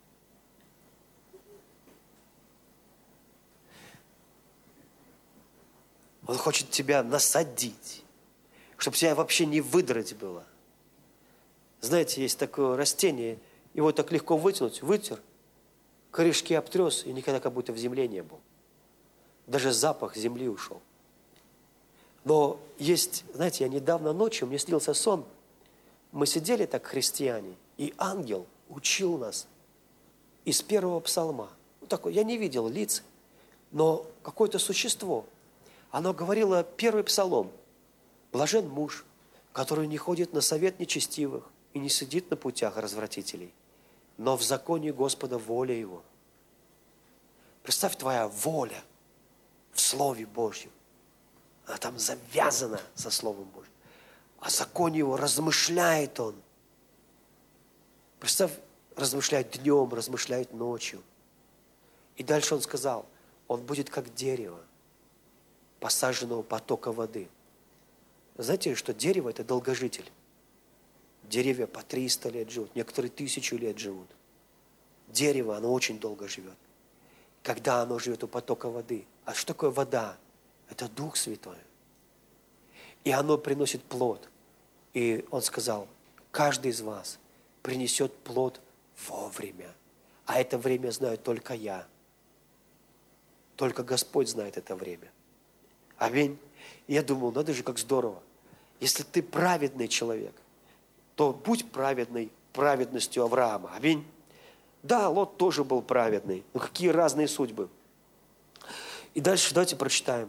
Он хочет тебя насадить, чтобы тебя вообще не выдрать было. Знаете, есть такое растение, его так легко вытянуть, вытер, корешки обтрес, и никогда как будто в земле не был. Даже запах земли ушел. Но есть, знаете, я недавно ночью, мне снился сон, мы сидели так, христиане, и ангел учил нас из первого псалма. Ну, такой, я не видел лиц, но какое-то существо. Оно говорило первый псалом. Блажен муж, который не ходит на совет нечестивых и не сидит на путях развратителей, но в законе Господа воля его. Представь, твоя воля в Слове Божьем. Она там завязана со Словом Божьим. О законе его размышляет он. Представь, размышляет днем, размышляет ночью. И дальше он сказал, он будет как дерево, посаженного потока воды. Знаете, что дерево – это долгожитель. Деревья по 300 лет живут, некоторые 1000 лет живут. Дерево, оно очень долго живет. Когда оно живет у потока воды. А что такое вода? Это Дух Святой. И оно приносит плод. И он сказал, каждый из вас принесет плод вовремя. А это время знаю только я. Только Господь знает это время. Аминь. И я думал, надо же, как здорово. Если ты праведный человек, то будь праведный праведностью Авраама. Аминь. Да, Лот тоже был праведный. Но какие разные судьбы. И дальше давайте прочитаем.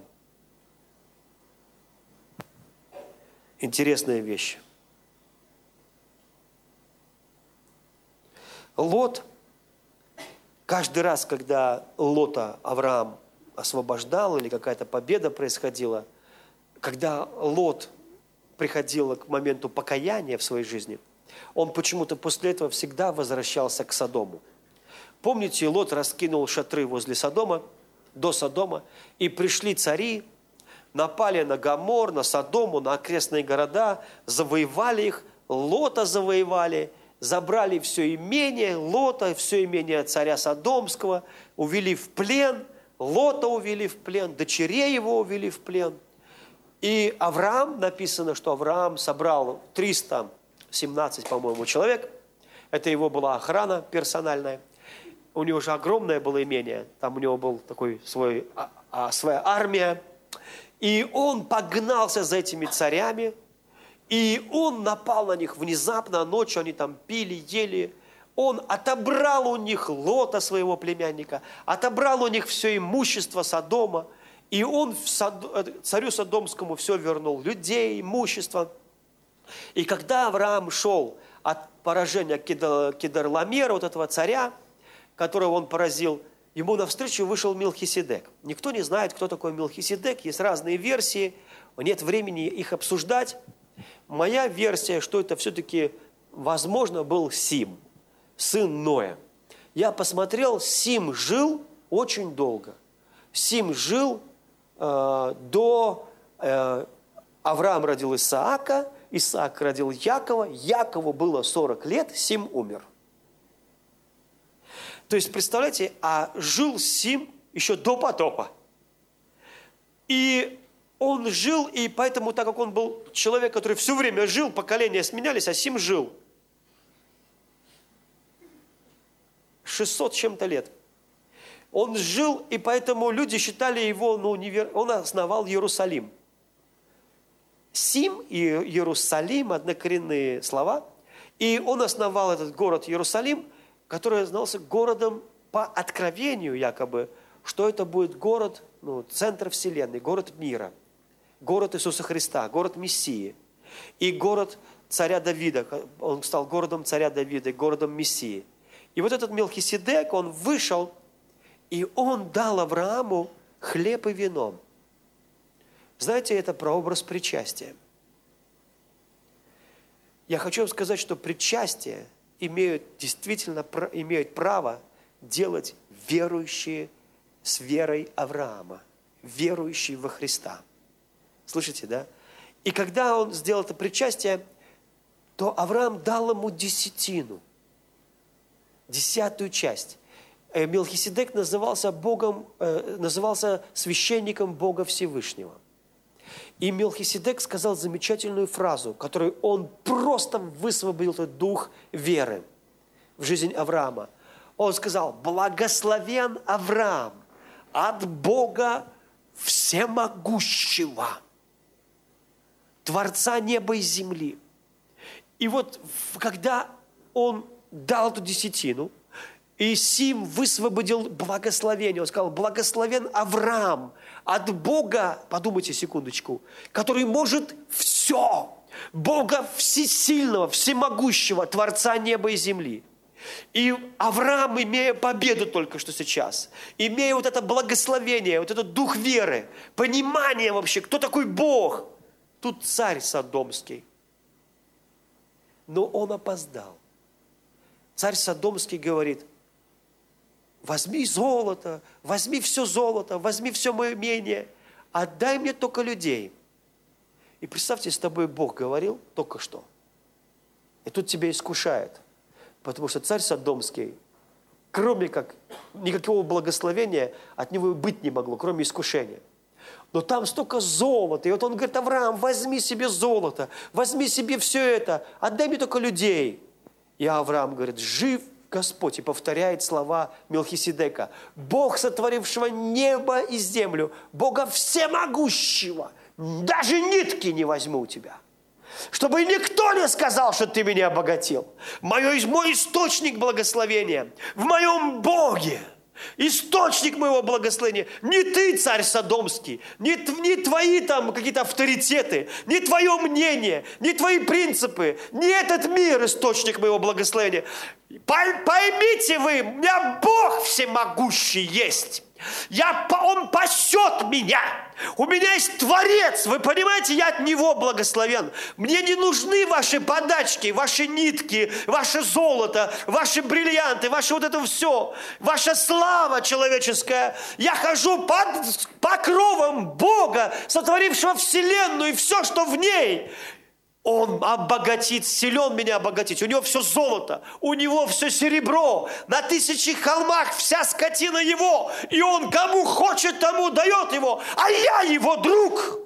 Интересная вещь. Лот, каждый раз, когда Лота Авраам освобождал или какая-то победа происходила, когда Лот приходил к моменту покаяния в своей жизни, он почему-то после этого всегда возвращался к Содому. Помните, Лот раскинул шатры возле Содома, до Содома, и пришли цари, напали на Гомор, на Содому, на окрестные города, завоевали их, Лота завоевали, забрали все имение Лота, все имение царя Содомского, увели в плен, Лота увели в плен, дочерей его увели в плен. И Авраам, написано, что Авраам собрал 317, по-моему, человек. Это его была охрана персональная. У него же огромное было имение. Там у него был такой своя армия. И он погнался за этими царями. И он напал на них внезапно, ночью они там пили, ели. Он отобрал у них Лота, своего племянника, отобрал у них все имущество Содома. И он царю Содомскому все вернул, людей, имущество. И когда Авраам шел от поражения Кедорламера, вот этого царя, которого он поразил, ему навстречу вышел Мелхиседек. Никто не знает, кто такой Мелхиседек, есть разные версии, нет времени их обсуждать. Моя версия, что это все-таки, возможно, был Сим, сын Ноя. Я посмотрел, Сим жил очень долго. Сим жил до... Авраам родил Исаака, Исаак родил Якова, Якову было 40 лет, Сим умер. То есть, представляете, а жил Сим еще до потопа. И он жил, и поэтому, так как он был человек, который все время жил, поколения сменялись, а Сим жил 600 чем-то лет. Он жил, и поэтому люди считали его, он основал Иерусалим. Сим и Иерусалим – однокоренные слова. И он основал этот город Иерусалим, который знался городом по откровению якобы, что это будет город, центр вселенной, город мира, город Иисуса Христа, город Мессии. И город царя Давида, он стал городом царя Давида, городом Мессии. И вот этот Мелхиседек, он вышел, и он дал Аврааму хлеб и вино. Знаете, это прообраз причастия. Я хочу вам сказать, что причастие действительно имеют право делать верующие с верой Авраама, верующие во Христа. Слышите, да? И когда он сделал это причастие, то Авраам дал ему десятину, 10-ю часть. Мелхиседек назывался священником Бога Всевышнего. И Мелхиседек сказал замечательную фразу, которую он просто высвободил этот дух веры в жизнь Авраама. Он сказал: благословен Авраам от Бога Всемогущего, Творца неба и земли. И вот когда он дал эту десятину, и сим высвободил благословение. Он сказал: благословен Авраам от Бога, подумайте секундочку, который может все. Бога всесильного, всемогущего, Творца неба и земли. И Авраам, имея победу только что сейчас, имея вот это благословение, вот этот дух веры, понимание вообще, кто такой Бог, тут царь Содомский. Но он опоздал. Царь Содомский говорит: возьми золото, возьми все золото, возьми все мое имение, отдай мне только людей. И представьте, с тобой Бог говорил только что. И тут тебя искушает. Потому что царь Содомский, кроме как никакого благословения, от него быть не могло, кроме искушения. Но там столько золота. И вот он говорит: Авраам, возьми себе золото, возьми себе все это, отдай мне только людей. И Авраам говорит: жив Господь, и повторяет слова Мелхиседека: Бог, сотворившего небо и землю, Бога всемогущего, даже нитки не возьму у тебя, чтобы никто не сказал, что ты меня обогатил. Мой источник благословения в моем Боге. Источник моего благословения. Не ты, царь Содомский, не твои там какие-то авторитеты, не твое мнение, не твои принципы, не этот мир источник моего благословения. Поймите вы, у меня Бог всемогущий есть. Он пасет меня. У меня есть Творец. Вы понимаете, я от Него благословен. Мне не нужны ваши подачки, ваши нитки, ваше золото, ваши бриллианты, ваше вот это все, ваша слава человеческая. Я хожу под покровом Бога, сотворившего вселенную и все, что в ней. Он обогатит, силен меня обогатить. У него все золото, у него все серебро. На 1000 холмах вся скотина его. И он кому хочет, тому дает его. А я его друг.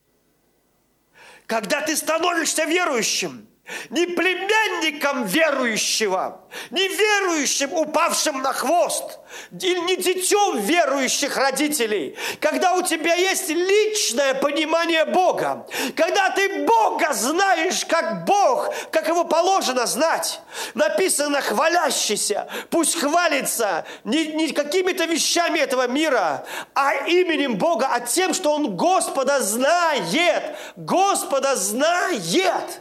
Когда ты становишься верующим, не племянником верующего, не верующим, упавшим на хвост, или не детем верующих родителей, когда у тебя есть личное понимание Бога, когда ты Бога знаешь как Бог, как Его положено знать, написано: хвалящийся, пусть хвалится не какими-то вещами этого мира, а именем Бога, а тем, что Он Господа знает. Господа знает.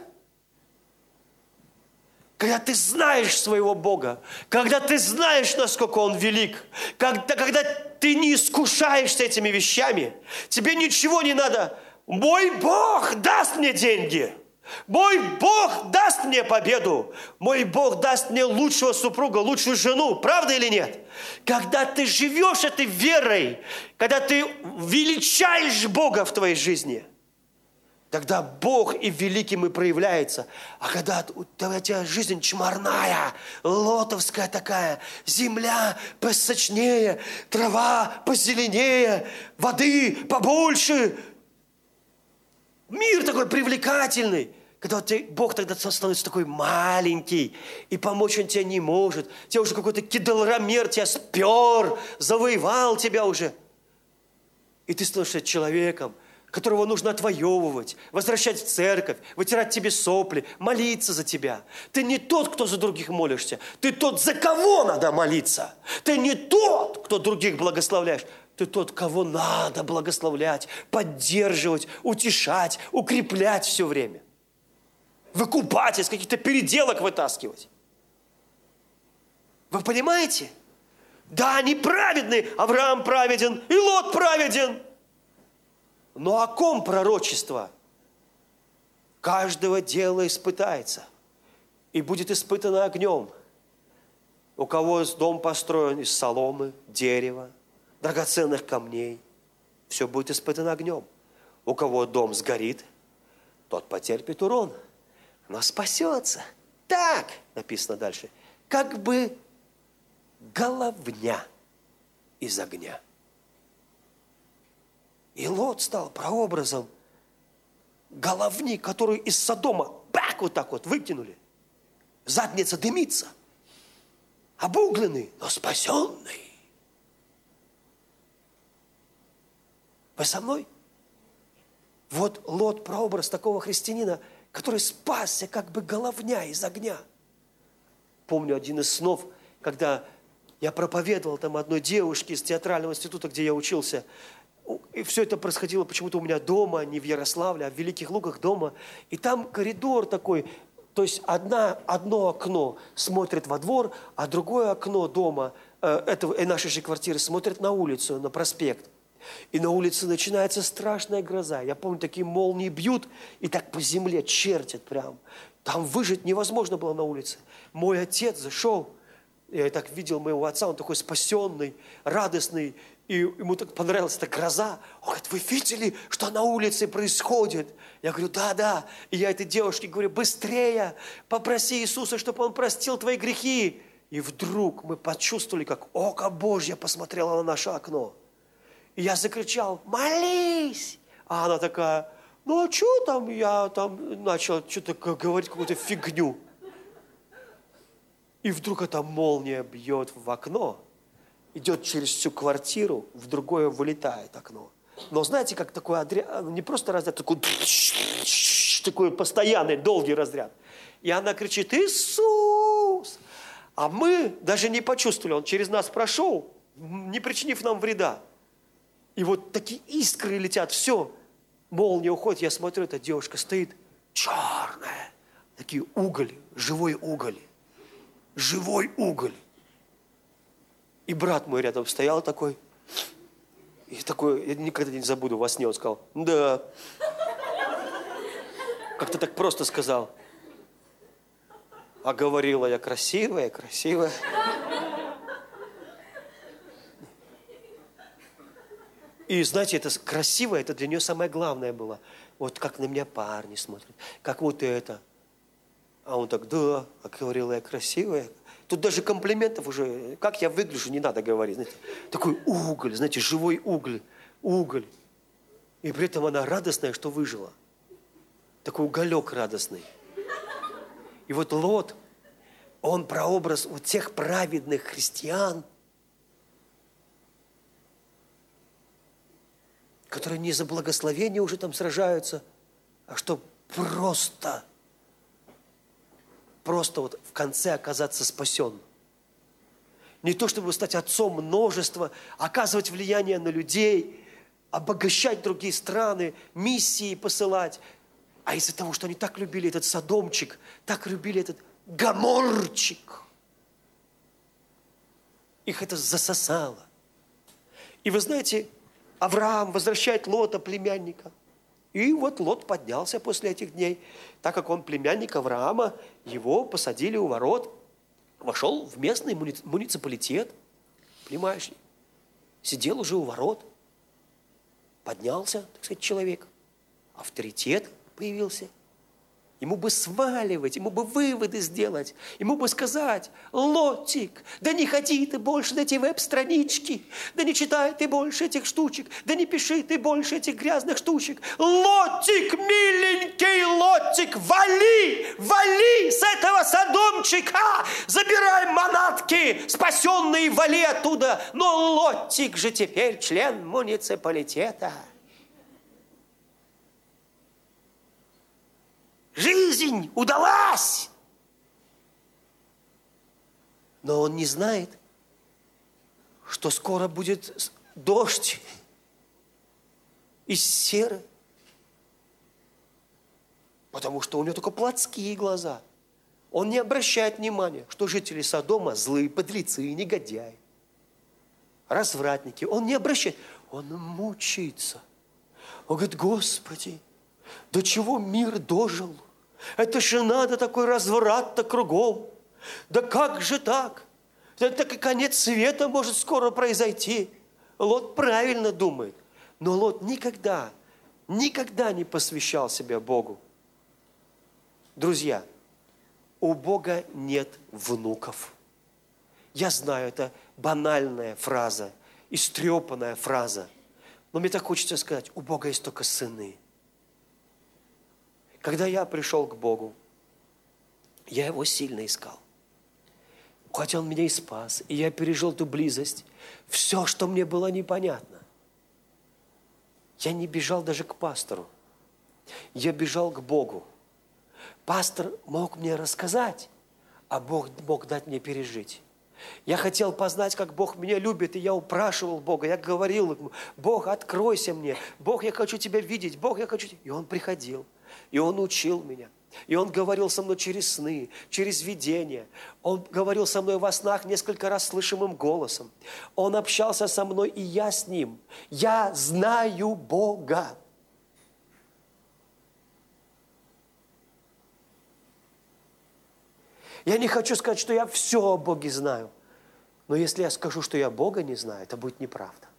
Когда ты знаешь своего Бога, когда ты знаешь, насколько Он велик, когда ты не искушаешься этими вещами, тебе ничего не надо. Мой Бог даст мне деньги, мой Бог даст мне победу, мой Бог даст мне лучшего супруга, лучшую жену, правда или нет? Когда ты живешь этой верой, когда ты величаешь Бога в твоей жизни, тогда Бог и великим и проявляется. А когда у тебя жизнь чморная, лотовская такая, земля посочнее, трава позеленее, воды побольше, мир такой привлекательный, когда Бог тогда становится такой маленький, и помочь Он тебе не может. Тебя уже какой-то Кедалрамер тебя спер, завоевал тебя уже. И ты становишься человеком, которого нужно отвоевывать, возвращать в церковь, вытирать тебе сопли, молиться за тебя. Ты не тот, кто за других молишься. Ты тот, за кого надо молиться. Ты не тот, кто других благословляешь. Ты тот, кого надо благословлять, поддерживать, утешать, укреплять все время. Выкупать, из каких-то переделок вытаскивать. Вы понимаете? Да, они праведны. Авраам праведен, и Лот праведен. Но о ком пророчество? каждого дела испытается и будет испытано огнем. У кого дом построен из соломы, дерева, драгоценных камней, все будет испытано огнем. У кого дом сгорит, тот потерпит урон, но спасется. Так, написано дальше, как бы головня из огня. И Лот стал прообразом головни, которую из Содома бак, вот так вот выкинули. Задница дымится. Обугленный, но спасенный. Вы со мной? Вот Лот прообраз такого христианина, который спасся, как бы головня из огня. Помню один из снов, когда я проповедовал там одной девушке из театрального института, где я учился. И все это происходило почему-то у меня дома, не в Ярославле, а в Великих Луках дома. И там коридор такой, то есть одно окно смотрит во двор, а другое окно дома, нашей же квартиры, смотрит на улицу, на проспект. И на улице начинается страшная гроза. Я помню, такие молнии бьют и так по земле чертят прям. Там выжить невозможно было на улице. Мой отец зашел, я так видел моего отца, он такой спасенный, радостный. И ему так понравилась эта гроза. Он говорит, вы видели, что на улице происходит? Я говорю, да. И я этой девушке говорю, быстрее попроси Иисуса, чтобы Он простил твои грехи. И вдруг мы почувствовали, как око Божье посмотрело на наше окно. И я закричал, молись! А она такая, ну а что там? Я там начал что-то говорить, какую-то фигню. И вдруг эта молния бьет в окно. Идет через всю квартиру, в другое вылетает окно. Но знаете, как такой не просто разряд, такой постоянный, долгий разряд. И она кричит, Иисус! А мы даже не почувствовали, он через нас прошел, не причинив нам вреда. И вот такие искры летят, все, молния уходит, я смотрю, эта девушка стоит, черная, такие уголь, живой уголь. И брат мой рядом стоял такой, и такой, я никогда не забуду, во сне он сказал, да. Как-то так просто сказал. А говорила я красивая. И знаете, это красивое, это для нее самое главное было. Вот как на меня парни смотрят, как вот это. А он так, да, а говорила я красивая. Тут даже комплиментов уже, как я выгляжу, не надо говорить. Знаете, такой уголь, знаете, живой уголь. И при этом она радостная, что выжила. Такой уголек радостный. И вот Лот, он прообраз вот тех праведных христиан, которые не за благословение уже там сражаются, а что просто вот в конце оказаться спасенным. Не то, чтобы стать отцом множества, оказывать влияние на людей, обогащать другие страны, миссии посылать. А из-за того, что они так любили этот Содомчик, так любили этот Гоморчик, их это засосало. И вы знаете, Авраам возвращает Лота, племянника. И вот Лот поднялся после этих дней. Так как он племянник Авраама, его посадили у ворот. Вошел в местный муниципалитет. Понимаешь? Сидел уже у ворот. Поднялся, так сказать, человек. Авторитет появился. Ему бы сваливать, ему бы выводы сделать, ему бы сказать, Лотик, да не ходи ты больше на эти веб-странички, да не читай ты больше этих штучек, да не пиши ты больше этих грязных штучек. Лотик, миленький Лотик, вали с этого Содомчика, забирай манатки, спасенные, вали оттуда. Но Лотик же теперь член муниципалитета. Жизнь удалась! Но он не знает, что скоро будет дождь из серы. Потому что у него только плотские глаза. Он не обращает внимания, что жители Содома злые, подлецы, негодяи, развратники. Он не обращает. Он мучается. Он говорит, Господи, До чего мир дожил? Это же надо такой разврат-то кругом. Да как же так? Это конец света может скоро произойти. Лот правильно думает. Но Лот никогда не посвящал себя Богу. Друзья, у Бога нет внуков. Я знаю, это банальная фраза, истрепанная фраза. Но мне так хочется сказать, у Бога есть только сыны. Когда я пришел к Богу, я Его сильно искал. Хотя Он меня и спас, и я пережил ту близость. Все, что мне было непонятно. Я не бежал даже к пастору. Я бежал к Богу. Пастор мог мне рассказать, а Бог мог дать мне пережить. Я хотел познать, как Бог меня любит, и я упрашивал Бога, я говорил ему: Бог, откройся мне, Бог, я хочу Тебя видеть, Бог, я хочу Тебя. И Он приходил, и Он учил меня, и Он говорил со мной через сны, через видения. Он говорил со мной во снах несколько раз слышимым голосом. Он общался со мной, и я с Ним. Я знаю Бога. Я не хочу сказать, что я все о Боге знаю. Но если я скажу, что я Бога не знаю, это будет неправда.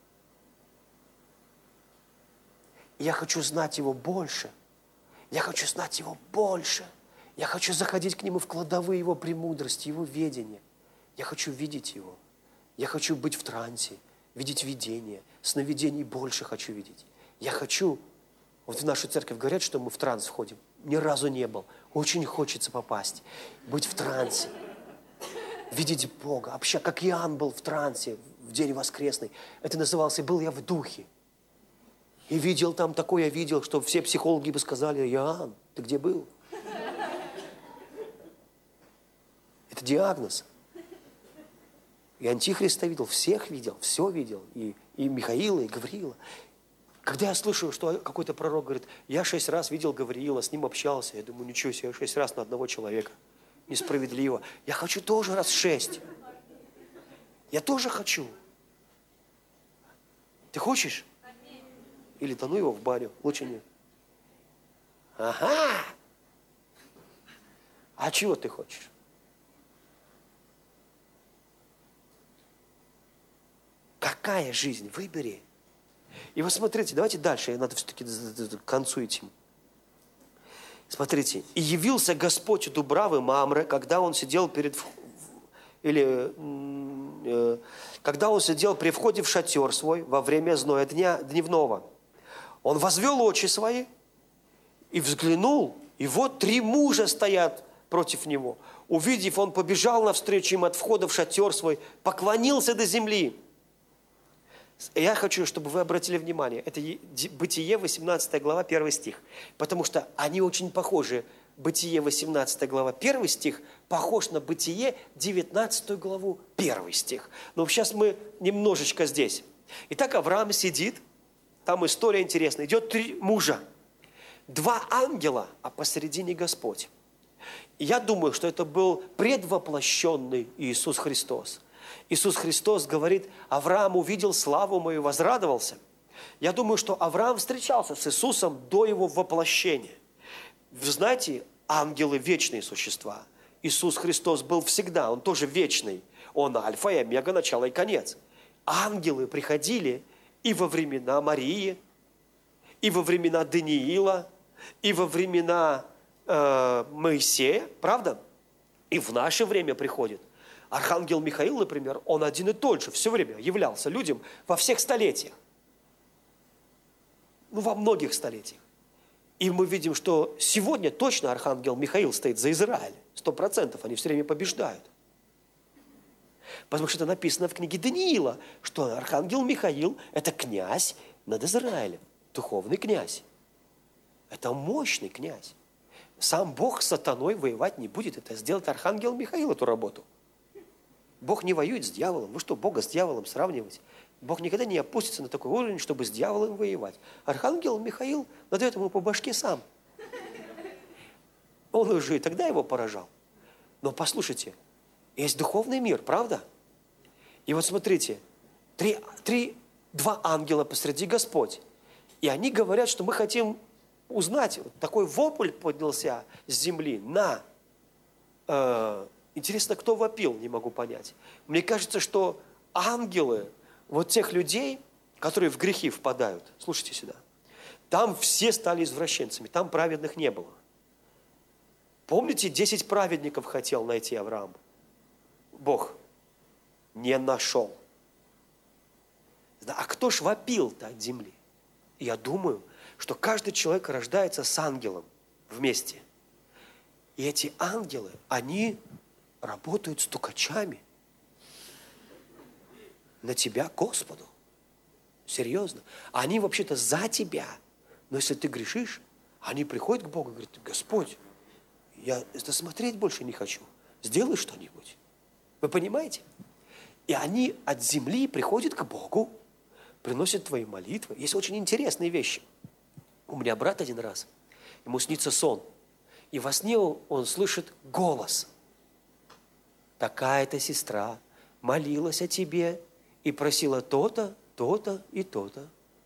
Я хочу знать Его больше. Я хочу знать Его больше. Я хочу заходить к Нему в кладовые Его премудрости, Его ведения. Я хочу видеть Его. Я хочу быть в трансе, видеть видения. Сновидений больше хочу видеть. Я хочу... Вот в нашу церковь говорят, что мы в транс входим. Ни разу не был. Очень хочется попасть. Быть в трансе. Видеть Бога. Вообще, как Иоанн был в трансе в день воскресный. Это называлось «Был я в духе». И видел там такое, я видел, что все психологи бы сказали: Иоанн, ты где был? Это диагноз. И Антихриста видел, всех видел, все видел. И Михаила, и Гавриила. Когда я слышу, что какой-то пророк говорит: я 6 раз видел Гавриила, с ним общался, я думаю: ничего себе, 6 раз на одного человека. Несправедливо. Я хочу тоже раз 6. Я тоже хочу. Ты хочешь? Или тону его в баню? Лучше нет. Ага! А чего ты хочешь? Какая жизнь? Выбери. И вот смотрите, давайте дальше, надо все-таки к концу идти. Смотрите. «И явился Господь у Дубравы Мамре, когда он сидел когда он сидел при входе в шатер свой во время зноя дня дневного. Он возвел очи свои и взглянул, и вот 3 мужа стоят против него. Увидев, он побежал навстречу им от входа в шатер свой, поклонился до земли». Я хочу, чтобы вы обратили внимание, это Бытие, 18 глава, 1 стих. Потому что они очень похожи. Бытие, 18 глава, 1 стих, похож на Бытие, 19 главу, 1 стих. Но сейчас мы немножечко здесь. Итак, Авраам сидит, там история интересная. Идет 3 мужа, 2 ангела, а посередине Господь. И я думаю, что это был предвоплощенный Иисус Христос. Иисус Христос говорит: Авраам увидел славу мою, возрадовался. Я думаю, что Авраам встречался с Иисусом до его воплощения. Вы знаете, ангелы – вечные существа. Иисус Христос был всегда, Он тоже вечный. Он альфа и омега, начало и конец. Ангелы приходили и во времена Марии, и во времена Даниила, и во времена Моисея, правда? И в наше время приходит. Архангел Михаил, например, он один и тот же все время являлся людям во всех столетиях. Во многих столетиях. И мы видим, что сегодня точно Архангел Михаил стоит за Израиль. 100%. Они все время побеждают. Потому что это написано в книге Даниила, что Архангел Михаил – это князь над Израилем. Духовный князь. Это мощный князь. Сам Бог с сатаной воевать не будет. Это сделает Архангел Михаил эту работу. Бог не воюет с дьяволом. Вы что, Бога с дьяволом сравнивать? Бог никогда не опустится на такой уровень, чтобы с дьяволом воевать. Архангел Михаил надает ему по башке сам. Он уже и тогда его поражал. Но послушайте, есть духовный мир, правда? И вот смотрите, 2 ангела посреди Господь. И они говорят, что мы хотим узнать, вот такой вопль поднялся с земли на... интересно, кто вопил, не могу понять. Мне кажется, что ангелы вот тех людей, которые в грехи впадают, слушайте сюда, там все стали извращенцами, там праведных не было. Помните, 10 праведников хотел найти Авраам? Бог не нашел. А кто ж вопил-то от земли? Я думаю, что каждый человек рождается с ангелом вместе. И эти ангелы, они работают стукачами на тебя, Господу. Серьезно. Они вообще-то за тебя. Но если ты грешишь, они приходят к Богу и говорят: Господь, я это смотреть больше не хочу. Сделай что-нибудь. Вы понимаете? И они от земли приходят к Богу, приносят твои молитвы. Есть очень интересные вещи. У меня брат один раз, ему снится сон. И во сне он слышит голос. Такая-то сестра молилась о тебе и просила то-то, то-то и то-то.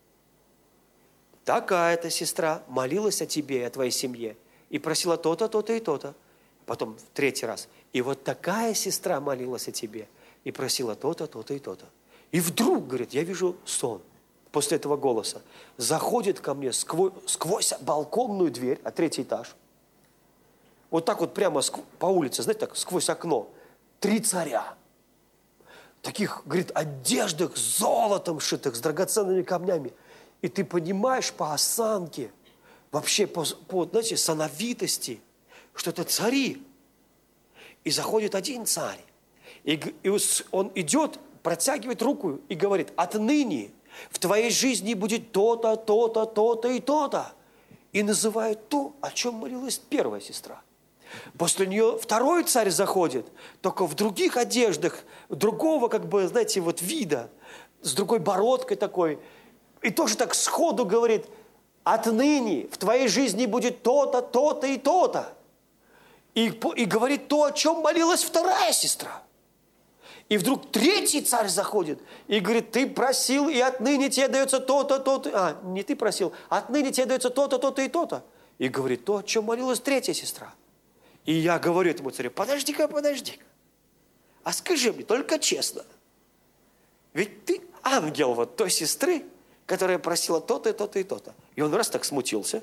Такая-то сестра молилась о тебе и о твоей семье и просила то-то, то-то и то-то. Потом в третий раз. И вот такая сестра молилась о тебе и просила то-то, то-то и то-то. И вдруг, говорит, я вижу сон после этого голоса. Заходит ко мне сквозь балконную дверь, а 3-й этаж. Вот так вот прямо по улице, знаете, так сквозь окно. 3 царя. Таких, говорит, одеждах с золотом шитых, с драгоценными камнями. И ты понимаешь по осанке, вообще по знаете, сановитости, что это цари. И заходит один царь. И он идет, протягивает руку и говорит: отныне в твоей жизни будет то-то, то-то, то-то и то-то. И называет то, о чем молилась первая сестра. После нее 2-й царь заходит, только в других одеждах, другого, как бы, знаете, вот вида, с другой бородкой такой. И тоже так сходу говорит: отныне в твоей жизни будет то-то, то-то и то-то. И говорит то, о чем молилась 2-я сестра. И вдруг 3-й царь заходит и говорит: ты просил, и отныне тебе дается то-то, то-то. Не ты просил, отныне тебе дается то-то, то-то и то-то. И говорит то, о чем молилась 3-я сестра. И я говорю этому царю: подожди-ка, подожди-ка. А скажи мне только честно, ведь ты ангел вот той сестры, которая просила то-то и то-то и то-то. И он раз так смутился.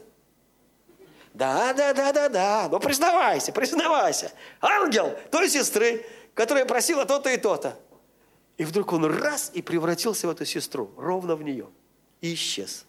Да, ну признавайся. Ангел той сестры, которая просила то-то и то-то. И вдруг он раз и превратился в эту сестру, ровно в нее. И исчез.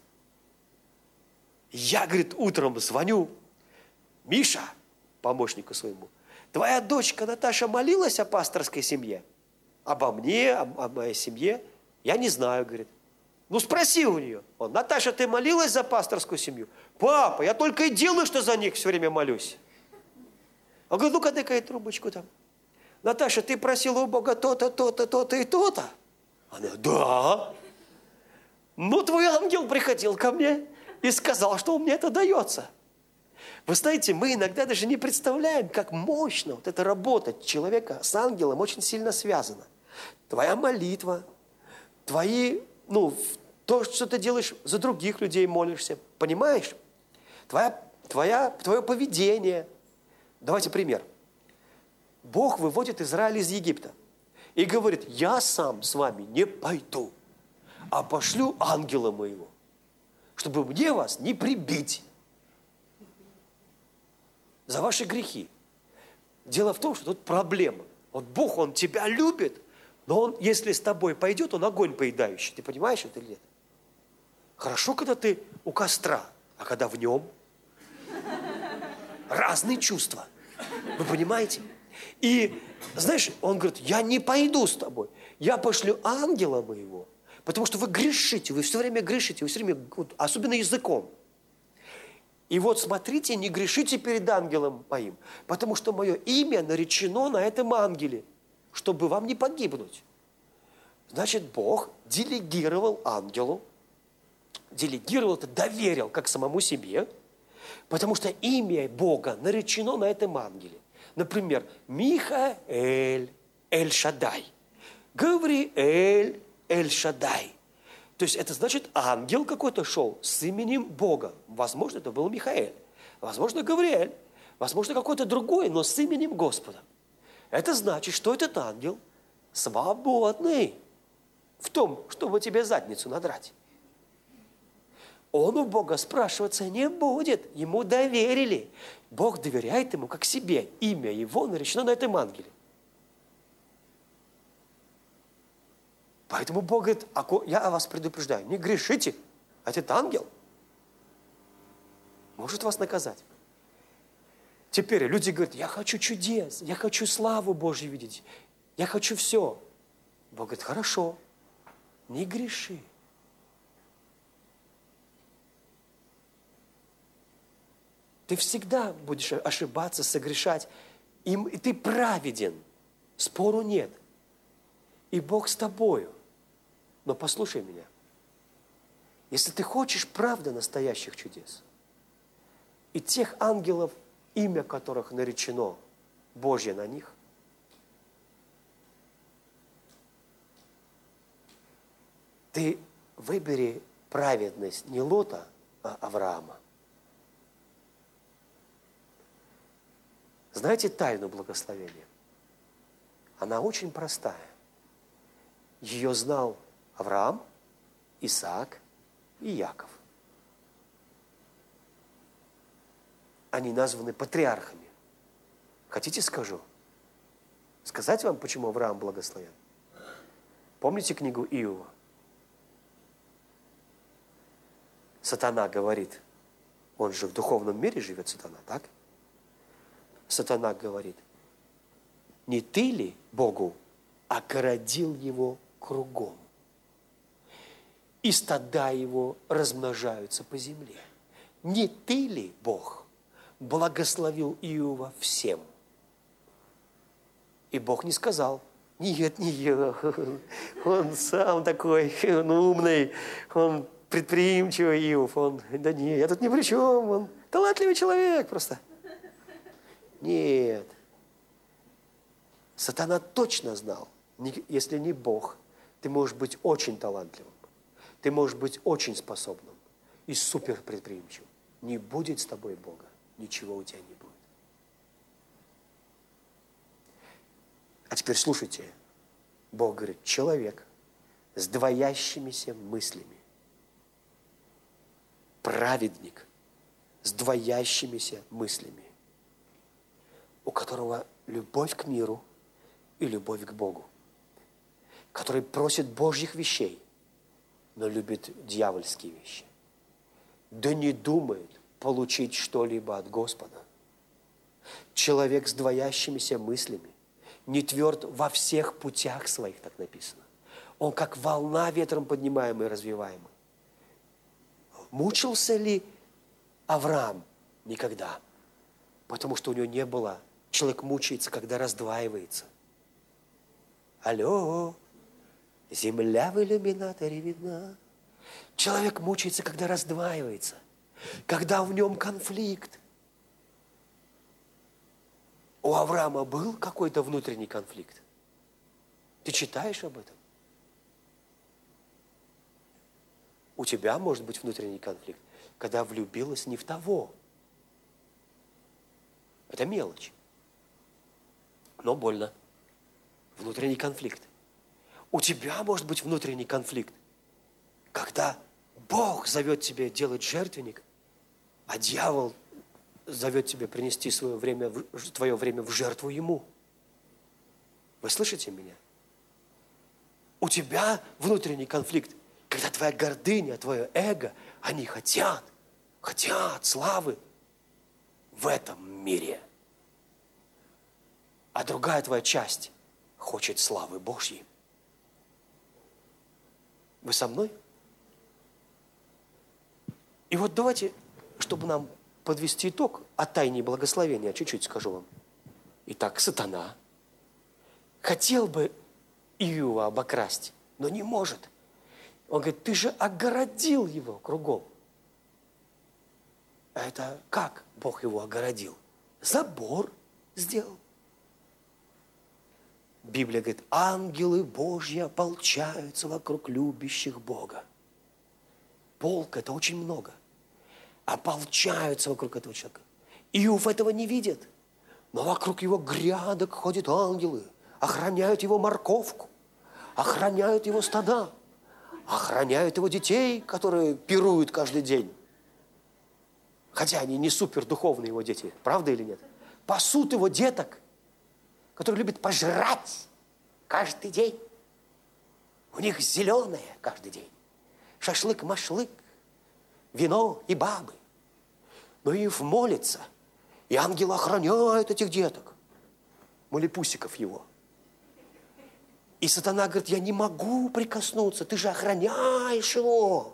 Я, говорит, утром звоню: Миша, помощнику своему, твоя дочка Наташа молилась о пасторской семье? Обо мне, о моей семье? Я не знаю, говорит. Ну, спроси у нее. Он: Наташа, ты молилась за пасторскую семью? Папа, я только и делаю, что за них все время молюсь. Он говорит: ну-ка, дай-ка трубочку там. Наташа, ты просила у Бога то-то, то-то, то-то и то-то? Она: да. Ну, твой ангел приходил ко мне и сказал, что мне это дается. Вы знаете, мы иногда даже не представляем, как мощно вот эта работа человека с ангелом очень сильно связана. Твоя молитва, то, что ты делаешь, за других людей молишься, понимаешь? Твое поведение. Давайте пример. Бог выводит Израиль из Египта и говорит: я сам с вами не пойду, а пошлю ангела моего, чтобы мне вас не прибить за ваши грехи. Дело в том, что тут проблема. Вот Бог, Он тебя любит, но Он, если с тобой пойдет, Он огонь поедающий. Ты понимаешь это или нет? Хорошо, когда ты у костра, а когда в нем разные чувства. Вы понимаете? И, знаешь, Он говорит: я не пойду с тобой, я пошлю ангела моего, потому что вы грешите, вы все время грешите, вы все время, особенно языком. И вот смотрите, не грешите перед ангелом моим, потому что мое имя наречено на этом ангеле, чтобы вам не погибнуть. Значит, Бог делегировал ангелу, это доверил как самому себе, потому что имя Бога наречено на этом ангеле. Например, Михаэль, Эль-Шадай, Гавриэль, Эль-Шадай. То есть это значит, ангел какой-то шел с именем Бога. Возможно, это был Михаил, возможно, Гавриэль, возможно, какой-то другой, но с именем Господа. Это значит, что этот ангел свободный в том, чтобы тебе задницу надрать. Он у Бога спрашиваться не будет. Ему доверили. Бог доверяет ему как себе. Имя его наречено на этом ангеле. Поэтому Бог говорит, я вас предупреждаю, не грешите. Этот ангел может вас наказать. Теперь люди говорят, я хочу чудес, я хочу славу Божью видеть, я хочу все. Бог говорит, хорошо, не греши. Ты всегда будешь ошибаться, согрешать. И ты праведен. Спору нет. И Бог с тобою. Но послушай меня. Если ты хочешь правда настоящих чудес, и тех ангелов, имя которых наречено Божье на них, ты выбери праведность не Лота, а Авраама. Знаете тайну благословения? Она очень простая. Ее знал Авраам, Исаак и Яков. Они названы патриархами. Хотите, скажу? Сказать вам, почему Авраам благословен? Помните книгу Иова? Сатана говорит, он же в духовном мире живет, Сатана, так? Сатана говорит, не ты ли Богу огородил его кругом? И стада его размножаются по земле. Не ты ли, Бог, благословил Иова всем? И Бог не сказал, нет, не я, он сам такой, он умный, он предприимчивый Иов, да нет, я тут ни при чем, он талантливый человек просто. Нет. Сатана точно знал, если не Бог, ты можешь быть очень талантливым, ты можешь быть очень способным и супер предприимчивым. Не будет с тобой Бога, ничего у тебя не будет. А теперь слушайте. Бог говорит, человек с двоящимися мыслями, праведник с двоящимися мыслями, у которого любовь к миру и любовь к Богу, который просит Божьих вещей, но любит дьявольские вещи, да не думает получить что-либо от Господа. Человек с двоящимися мыслями, не тверд во всех путях своих, так написано. Он как волна ветром поднимаемая и развиваемая. Мучился ли Авраам? Никогда. Потому что у него не было. Человек мучается, когда раздваивается. Алло, земля в иллюминаторе видна. Человек мучается, когда раздваивается. Когда в нем конфликт. У Авраама был какой-то внутренний конфликт. Ты читаешь об этом? У тебя может быть внутренний конфликт, когда влюбилась не в того. Это мелочь. Но больно. Внутренний конфликт. У тебя может быть внутренний конфликт, когда Бог зовет тебя делать жертвенник, а дьявол зовет тебя принести твое время в жертву ему. Вы слышите меня? У тебя внутренний конфликт, когда твоя гордыня, твое эго, они хотят славы в этом мире. А другая твоя часть хочет славы Божьей. Вы со мной? И вот давайте, чтобы нам подвести итог о тайне благословения, чуть-чуть скажу вам. Итак, сатана хотел бы Иова обокрасть, но не может. Он говорит, ты же огородил его кругом. А это как Бог его огородил? Забор сделал. Библия говорит, ангелы Божьи ополчаются вокруг любящих Бога. полк – это очень много. Ополчаются вокруг этого человека. Иов этого не видит. Но вокруг его грядок ходят ангелы, охраняют его морковку, охраняют его стада, охраняют его детей, которые пируют каждый день. Хотя они не супердуховные его дети, правда или нет? Пасут его деток, которые любят пожрать каждый день. У них зеленое каждый день. Шашлык-машлык, вино и бабы. Но Иов молится, и ангелы охраняют этих деток, малипусиков его. И сатана говорит: я не могу прикоснуться, ты же охраняешь его.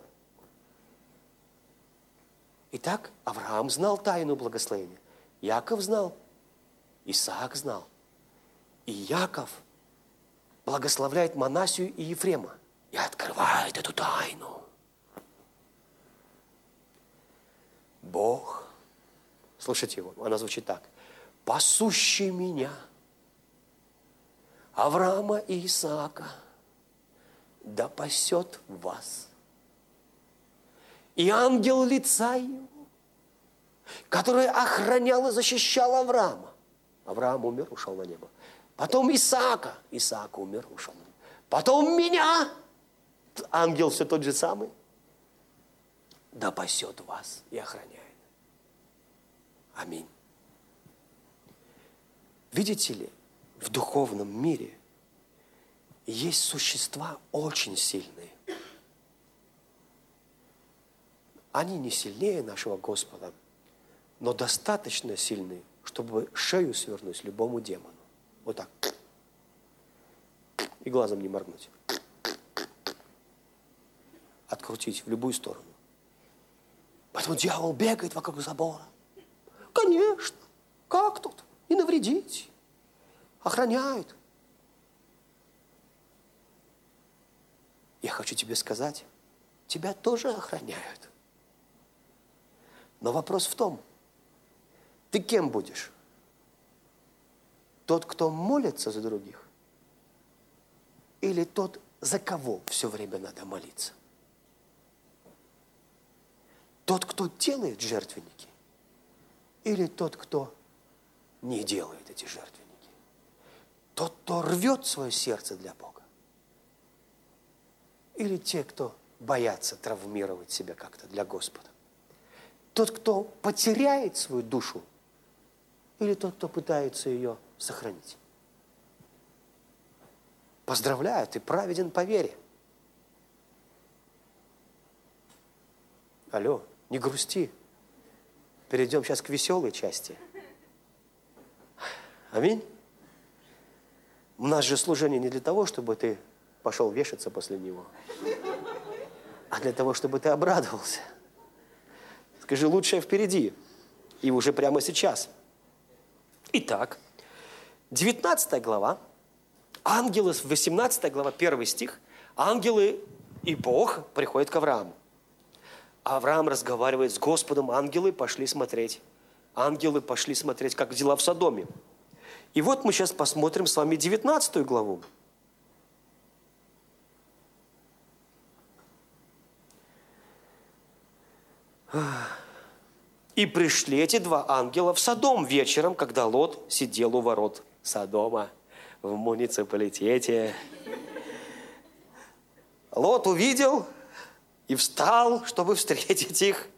Итак, Авраам знал тайну благословения, Яков знал, Исаак знал. И Яков благословляет Манассию и Ефрема и открывает эту тайну. Бог, слушайте его, она звучит так: пасущий меня, Авраама и Исаака, да пасет вас. И ангел лица его, который охранял и защищал Авраама. Авраам умер, ушел на небо. Потом Исаака. Исаак умер, ушел на небо. Потом меня. Ангел все тот же самый. Да пасет вас и охраняет. Аминь. Видите ли, в духовном мире есть существа очень сильные. Они не сильнее нашего Господа, но достаточно сильны, чтобы шею свернуть любому демону. Вот так. И глазом не моргнуть. Открутить в любую сторону. Поэтому дьявол бегает вокруг забора. Конечно. Как тут? Не навредить. Охраняют. Я хочу тебе сказать, тебя тоже охраняют. Но вопрос в том, ты кем будешь? Тот, кто молится за других? Или тот, за кого все время надо молиться? Тот, кто делает жертвенники? Или тот, кто не делает эти жертвенники? Тот, кто рвет свое сердце для Бога? Или те, кто боятся травмировать себя как-то для Господа? Тот, кто потеряет свою душу, или тот, кто пытается ее сохранить? Поздравляю, ты праведен по вере. Алло, не грусти. Перейдем сейчас к веселой части. Аминь. У нас же служение не для того, чтобы ты пошел вешаться после него, а для того, чтобы ты обрадовался. Скажи, лучшее впереди. И уже прямо сейчас. Итак, 19 глава. Ангелы, 18 глава, 1 стих. Ангелы и Бог приходят к Аврааму. Авраам разговаривает с Господом. Ангелы пошли смотреть. Ангелы пошли смотреть, как дела в Содоме. И вот мы сейчас посмотрим с вами 19 главу. И пришли эти два ангела в Содом вечером, когда Лот сидел у ворот Содома в муниципалитете. Лот увидел и встал, чтобы встретить их.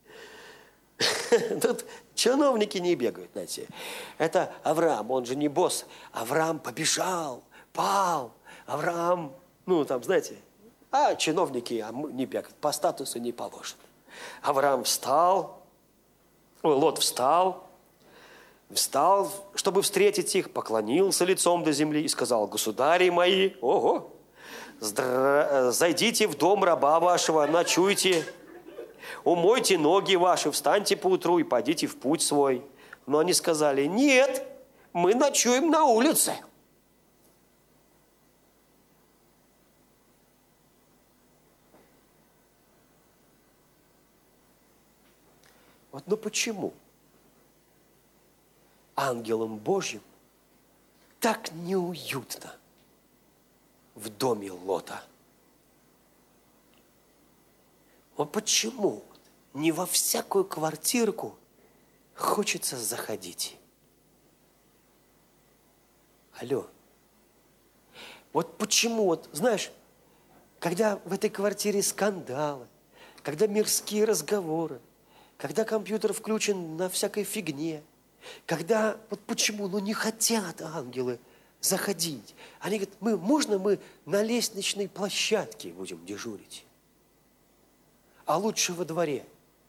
Тут чиновники не бегают, знаете. Это Авраам, он же не босс. Авраам побежал, пал. Авраам, знаете, а чиновники не бегают, по статусу не положено. Авраам встал, Лот встал, чтобы встретить их, поклонился лицом до земли и сказал: государи мои, зайдите в дом раба вашего, ночуйте, умойте ноги ваши, встаньте поутру и пойдите в путь свой. Но они сказали: нет, мы ночуем на улице. Но почему ангелам Божьим так неуютно в доме Лота? Вот почему не во всякую квартирку хочется заходить? Алло. Вот почему, вот, знаешь, когда в этой квартире скандалы, когда мирские разговоры, когда компьютер включен на всякой фигне, когда, вот почему, не хотят ангелы заходить. Они говорят, можно мы на лестничной площадке будем дежурить? А лучше во дворе.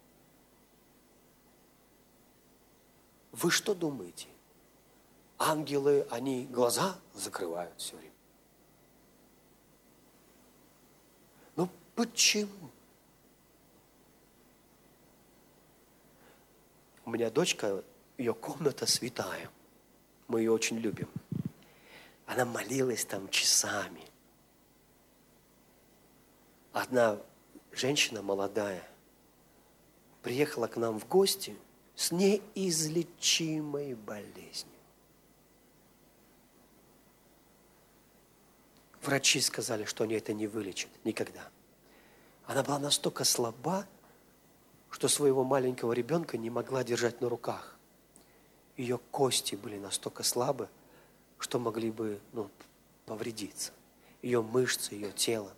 Вы что думаете? Ангелы, они глаза закрывают все время. Ну почему? У меня дочка, ее комната святая. Мы ее очень любим. Она молилась там часами. Одна женщина молодая приехала к нам в гости с неизлечимой болезнью. Врачи сказали, что они это не вылечат никогда. Она была настолько слаба, что своего маленького ребенка не могла держать на руках. Ее кости были настолько слабы, что могли бы повредиться. Ее мышцы, ее тело.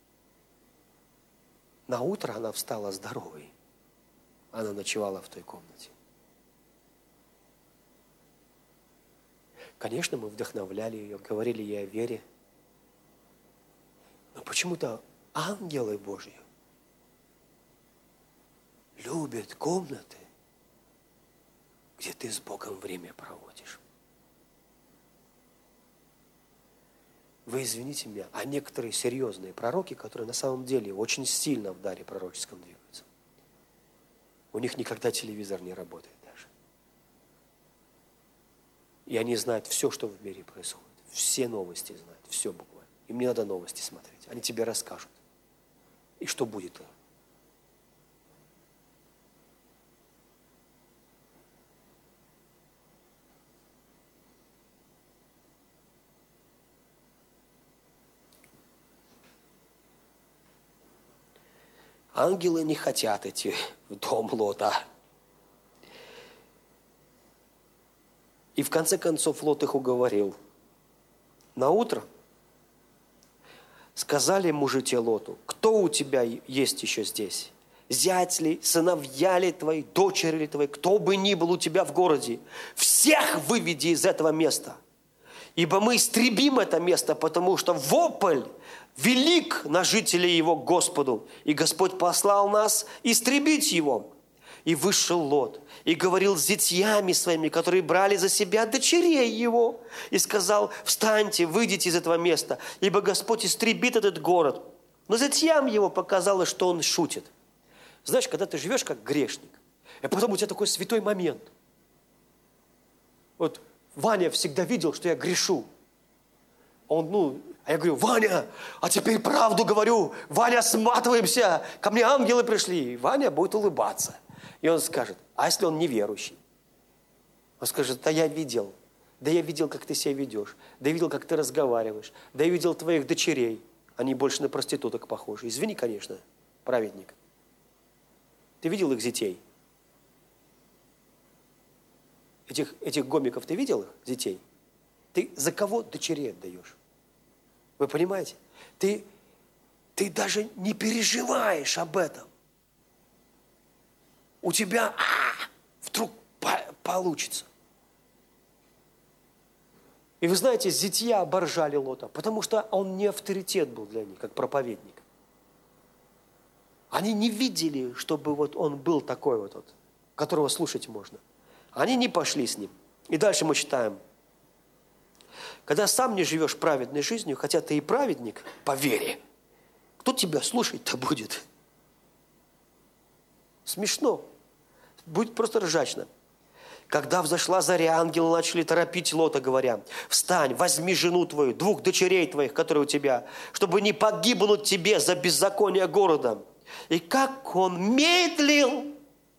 На утро она встала здоровой. Она ночевала в той комнате. Конечно, мы вдохновляли ее, говорили ей о вере. Но почему-то ангелы Божьи любят комнаты, где ты с Богом время проводишь. Вы извините меня, а некоторые серьезные пророки, которые на самом деле очень сильно в даре пророческом двигаются, у них никогда телевизор не работает даже. И они знают все, что в мире происходит. Все новости знают, все буквально. Им не надо новости смотреть. Они тебе расскажут. И что будет. Ангелы не хотят идти в дом Лота. И в конце концов Лот их уговорил. Наутро сказали мужи Лоту: кто у тебя есть еще здесь? Зять ли, сыновья ли твои, дочери ли твои, кто бы ни был у тебя в городе, всех выведи из этого места. Ибо мы истребим это место, потому что вопль велик на жителей его к Господу. И Господь послал нас истребить его. И вышел Лот, и говорил с зятьями своими, которые брали за себя дочерей его, и сказал: встаньте, выйдите из этого места, ибо Господь истребит этот город. Но зятьям его показалось, что он шутит. Знаешь, когда ты живешь как грешник, и потом у тебя такой святой момент. Вот Ваня всегда видел, что я грешу. Он, а я говорю: Ваня, а теперь правду говорю, Ваня, сматываемся, ко мне ангелы пришли. И Ваня будет улыбаться. И он скажет: а если он неверующий? Он скажет: да я видел, как ты себя ведешь, да я видел, как ты разговариваешь, да я видел твоих дочерей, они больше на проституток похожи. Извини, конечно, праведник. Ты видел их детей? Этих гомиков ты видел их, детей? Ты за кого дочерей отдаешь? Вы понимаете? Ты даже не переживаешь об этом. У тебя вдруг получится. И вы знаете, зятья оборжали Лота, потому что он не авторитет был для них, как проповедник. Они не видели, чтобы вот он был такой вот, которого слушать можно. Они не пошли с ним. И дальше мы читаем. Когда сам не живешь праведной жизнью, хотя ты и праведник по вере, кто тебя слушать-то будет? Смешно. Будет просто ржачно. Когда взошла заря, ангелы начали торопить Лота, говоря: встань, возьми жену твою, 2 дочерей твоих, которые у тебя, чтобы не погибнуть тебе за беззаконие города. И как он медлил!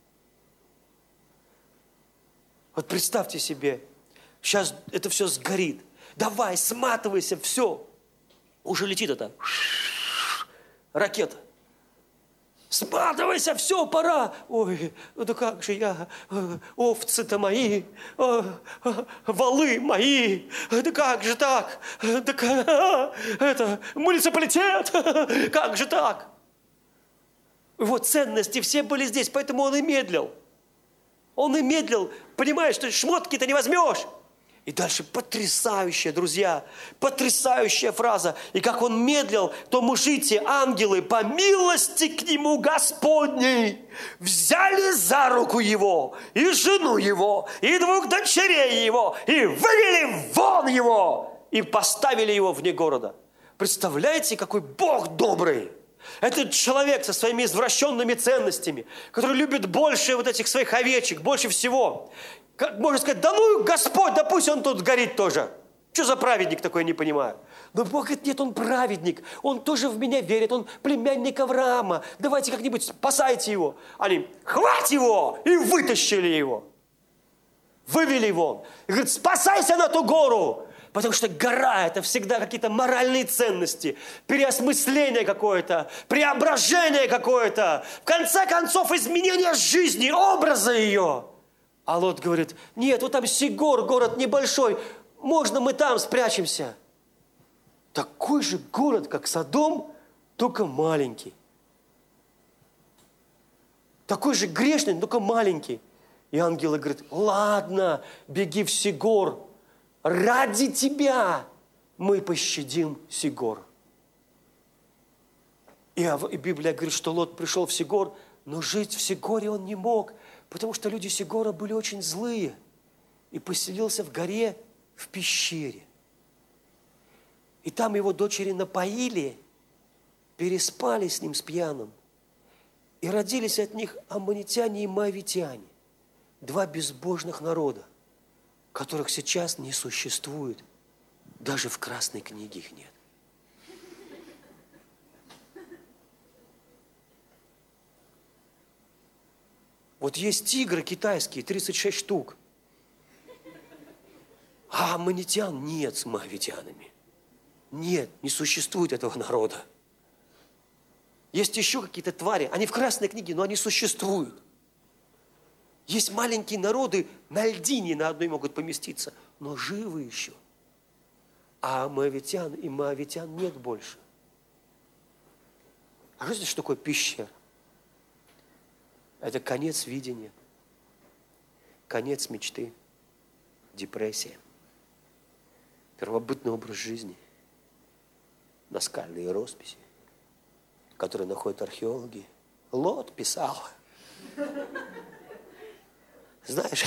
Вот представьте себе, сейчас это все сгорит. Давай, сматывайся, все. Уже летит это. Ракета. Сматывайся, все, пора. Ой, да как же я, овцы-то мои, валы мои, да как же так? Это муниципалитет, как же так? Его ценности все были здесь, поэтому он и медлил. Он и медлил, понимаешь, что шмотки-то не возьмешь. И дальше потрясающая, друзья, потрясающая фраза. И как он медлил, то мужите, ангелы, по милости к нему Господней, взяли за руку его, и жену его, и 2 дочерей его, и вывели вон его, и поставили его вне города. Представляете, какой Бог добрый! Этот человек со своими извращенными ценностями, который любит больше вот этих своих овечек, больше всего. Можно сказать, да ну Господь, да пусть он тут горит тоже. Что за праведник такой, не понимаю. Но Бог говорит, нет, он праведник, он тоже в меня верит, он племянник Авраама. Давайте как-нибудь спасайте его. Они, хвать его, и вытащили его. Вывели его. И говорит, спасайся на ту гору. Потому что гора – это всегда какие-то моральные ценности, переосмысление какое-то, преображение какое-то, в конце концов, изменение жизни, образа ее. А Лот говорит, нет, вот там Сигор, город небольшой, можно мы там спрячемся. Такой же город, как Содом, только маленький. Такой же грешный, только маленький. И ангелы говорят, ладно, беги в Сигор. Ради тебя мы пощадим Сигор. И Библия говорит, что Лот пришел в Сигор, но жить в Сигоре он не мог, потому что люди Сигора были очень злые. И поселился в горе, в пещере. И там его дочери напоили, переспали с ним с пьяным. И родились от них аммонитяне и моавитяне. 2 безбожных народа, которых сейчас не существует. Даже в Красной книге их нет. Вот есть тигры китайские, 36 штук. А аммонитян нет с моавитянами. Нет, не существует этого народа. Есть еще какие-то твари, они в Красной книге, но они существуют. Есть маленькие народы, на льдине на одной могут поместиться, но живы еще. А моавитян и моавитян нет больше. А что это такое пещера? Это конец видения, конец мечты, депрессия, первобытный образ жизни, наскальные росписи, которые находят археологи. Лот писал. Знаешь,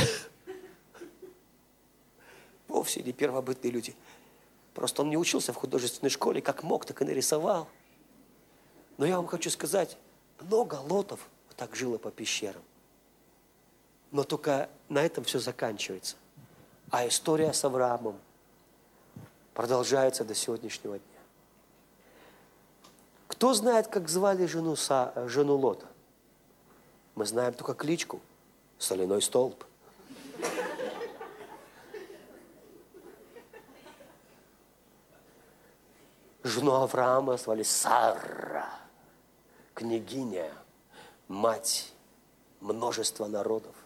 вовсе не первобытные люди. Просто он не учился в художественной школе, как мог, так и нарисовал. Но я вам хочу сказать, много лотов так жило по пещерам. Но только на этом все заканчивается. А история с Авраамом продолжается до сегодняшнего дня. Кто знает, как звали жену Лота? Мы знаем только кличку. Соляной столб. Жену Авраама звали Сара, княгиня, мать множества народов.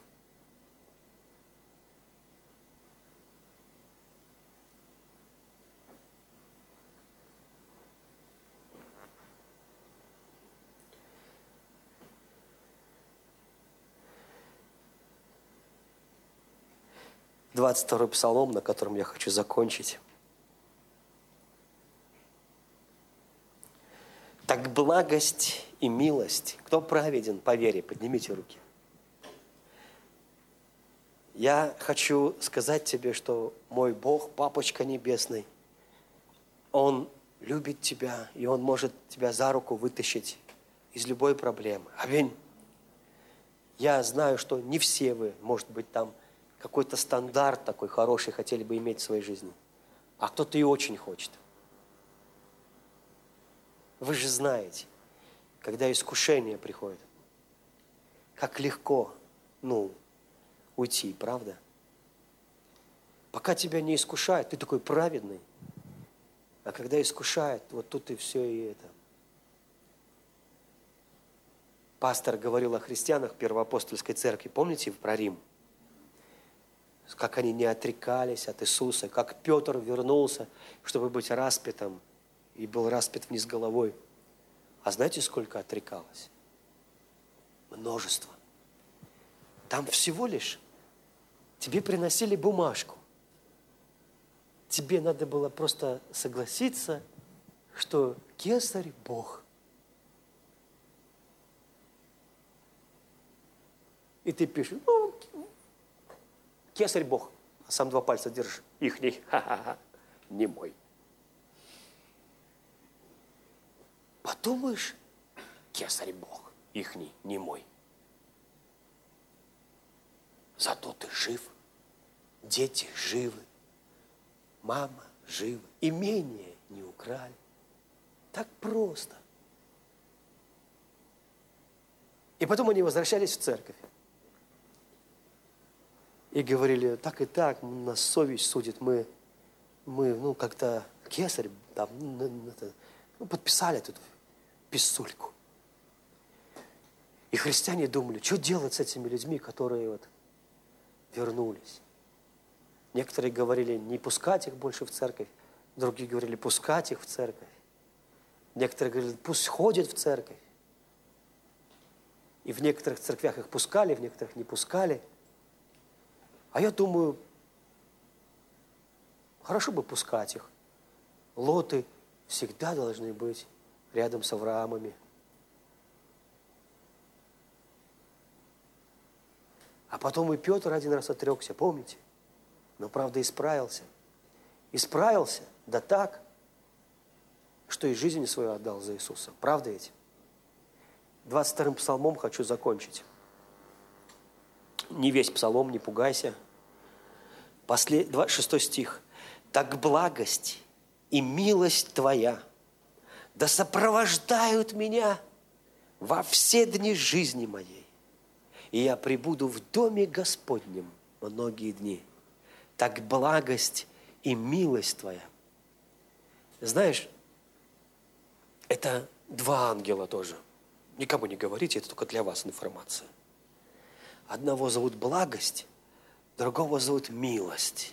Двадцать 22-й псалом, на котором я хочу закончить. Так благость и милость. Кто праведен по вере? Поднимите руки. Я хочу сказать тебе, что мой Бог, Папочка Небесный, Он любит тебя, и Он может тебя за руку вытащить из любой проблемы. Аминь. Я знаю, что не все вы, может быть, там какой-то стандарт такой хороший хотели бы иметь в своей жизни, а кто-то и очень хочет. Вы же знаете, когда искушение приходит, как легко, уйти, правда? Пока тебя не искушают, ты такой праведный, а когда искушают, вот тут и все и это. Пастор говорил о христианах Первоапостольской церкви. Помните про Рим? Как они не отрекались от Иисуса, как Петр вернулся, чтобы быть распятым, и был распят вниз головой. А знаете, сколько отрекалось? Множество. Там всего лишь тебе приносили бумажку. Тебе надо было просто согласиться, что Кесарь – Бог. И ты пишешь, ну, Кесарь – Бог, а сам 2 пальца держишь. Ихний, ха-ха-ха, не мой. Подумаешь, Кесарь – Бог, ихний, не мой. Зато ты жив, дети живы, мама жива, имение не украли. Так просто. И потом они возвращались в церковь. И говорили, так и так, нас совесть судит, мы как-то Кесарь, там, подписали тут писульку. И христиане думали, что делать с этими людьми, которые вот вернулись. Некоторые говорили, не пускать их больше в церковь, другие говорили, пускать их в церковь. Некоторые говорили, пусть ходят в церковь. И в некоторых церквях их пускали, в некоторых не пускали. А я думаю, хорошо бы пускать их. Лоты всегда должны быть рядом с Авраамами. А потом и Петр один раз отрекся, помните? Но, правда, исправился. Исправился, да так, что и жизнь свою отдал за Иисуса. Правда ведь? 22-м псалмом хочу закончить. Не весь псалом, не пугайся. 6 стих. «Так благость и милость Твоя да сопровождают меня во все дни жизни моей, и я пребуду в доме Господнем многие дни. Так благость и милость Твоя». Знаешь, это 2 ангела тоже. Никому не говорите, это только для вас информация. Одного зовут благость, другого зовут милость.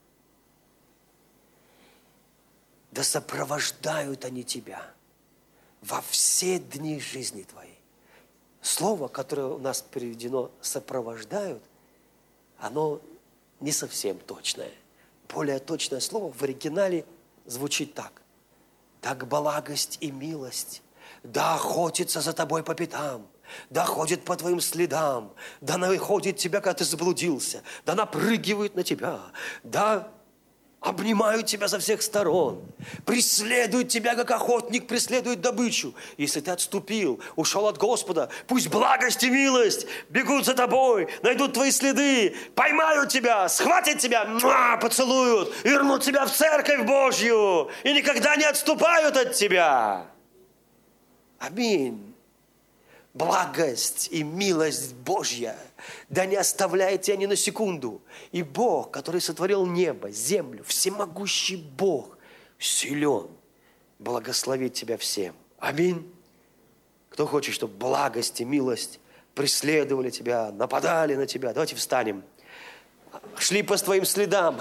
Да сопровождают они тебя во все дни жизни твоей. Слово, которое у нас переведено «сопровождают», оно не совсем точное. Более точное слово в оригинале звучит так. Так благость и милость да охотится за тобой по пятам, да ходит по твоим следам, да находит тебя, когда ты заблудился, да напрыгивает на тебя, да обнимают тебя со всех сторон, преследуют тебя, как охотник преследует добычу. Если ты отступил, ушел от Господа, пусть благость и милость бегут за тобой, найдут твои следы, поймают тебя, схватят тебя, поцелуют, вернут тебя в церковь Божью и никогда не отступают от тебя. Аминь. Благость и милость Божья да не оставляет тебя ни на секунду. И Бог, который сотворил небо, землю, всемогущий Бог, силен благословить тебя всем. Аминь. Кто хочет, чтобы благость и милость преследовали тебя, нападали на тебя? Давайте встанем. Шли по твоим следам.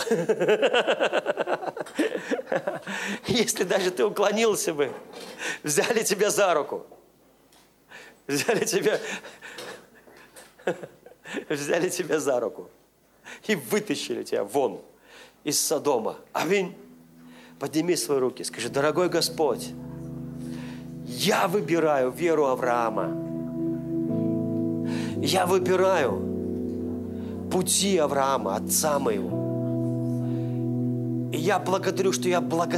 Если даже ты уклонился бы, взяли тебя за руку. Взяли тебя за руку и вытащили тебя вон из Содома. Аминь. Подними свои руки, скажи: дорогой Господь, я выбираю веру Авраама. Я выбираю пути Авраама, отца моего. И я благодарю, что я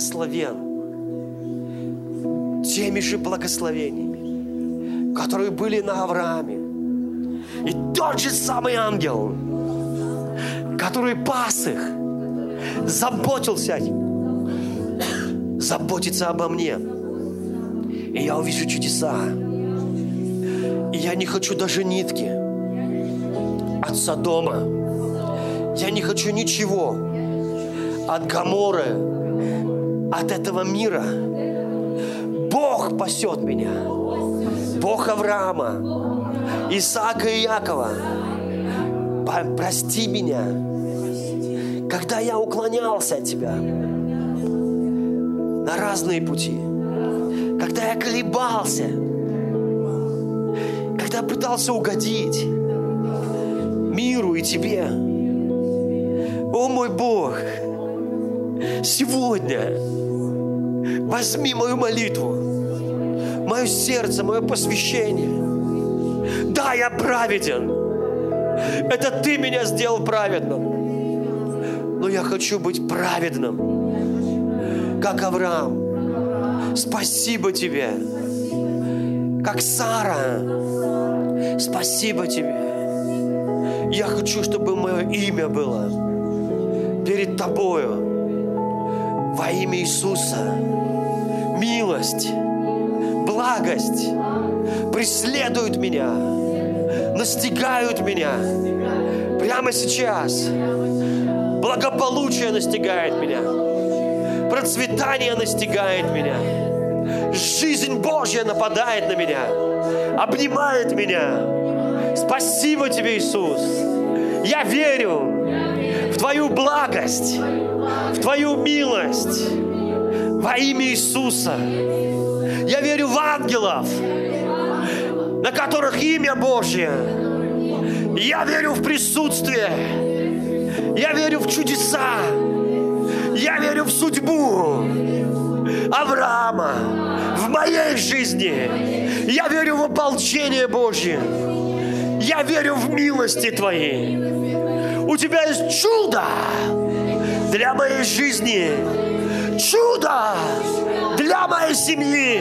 благословен теми же благословениями, которые были на Аврааме. И тот же самый ангел, который пас их, заботился о них, заботится обо мне. И я увижу чудеса. И я не хочу даже нитки от Содома. Я не хочу ничего от Гоморры, от этого мира. Бог пасет меня. Бог Авраама Исаака и Якова. Прости меня, когда я уклонялся от Тебя на разные пути, когда я колебался, когда пытался угодить миру и Тебе. О мой Бог, сегодня возьми мою молитву, мое сердце, мое посвящение. Да, я праведен. Это Ты меня сделал праведным. Но я хочу быть праведным, как Авраам. Спасибо Тебе. Как Сара. Спасибо Тебе. Я хочу, чтобы мое имя было перед Тобою. Во имя Иисуса. Милость, благость преследуют меня, настигают меня. Прямо сейчас благополучие настигает меня, процветание настигает меня, жизнь Божья нападает на меня, обнимает меня. Спасибо Тебе, Иисус. Я верю в Твою благость, в Твою милость во имя Иисуса. Я верю в ангелов, на которых имя Божье. Я верю в присутствие. Я верю в чудеса. Я верю в судьбу Авраама в моей жизни. Я верю в ополчение Божье. Я верю в милости Твои. У Тебя есть чудо для моей жизни. Чудо для моей семьи.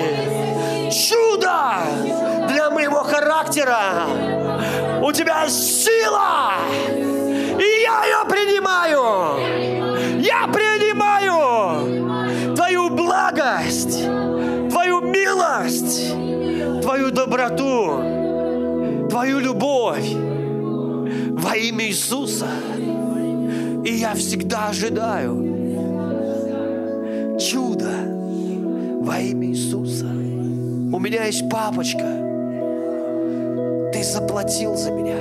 Чудо для моего характера. У Тебя есть сила. И я ее принимаю. Я принимаю Твою благость, Твою милость, Твою доброту, Твою любовь во имя Иисуса. И я всегда ожидаю чудо во имя Иисуса. У меня есть папочка. Ты заплатил за меня.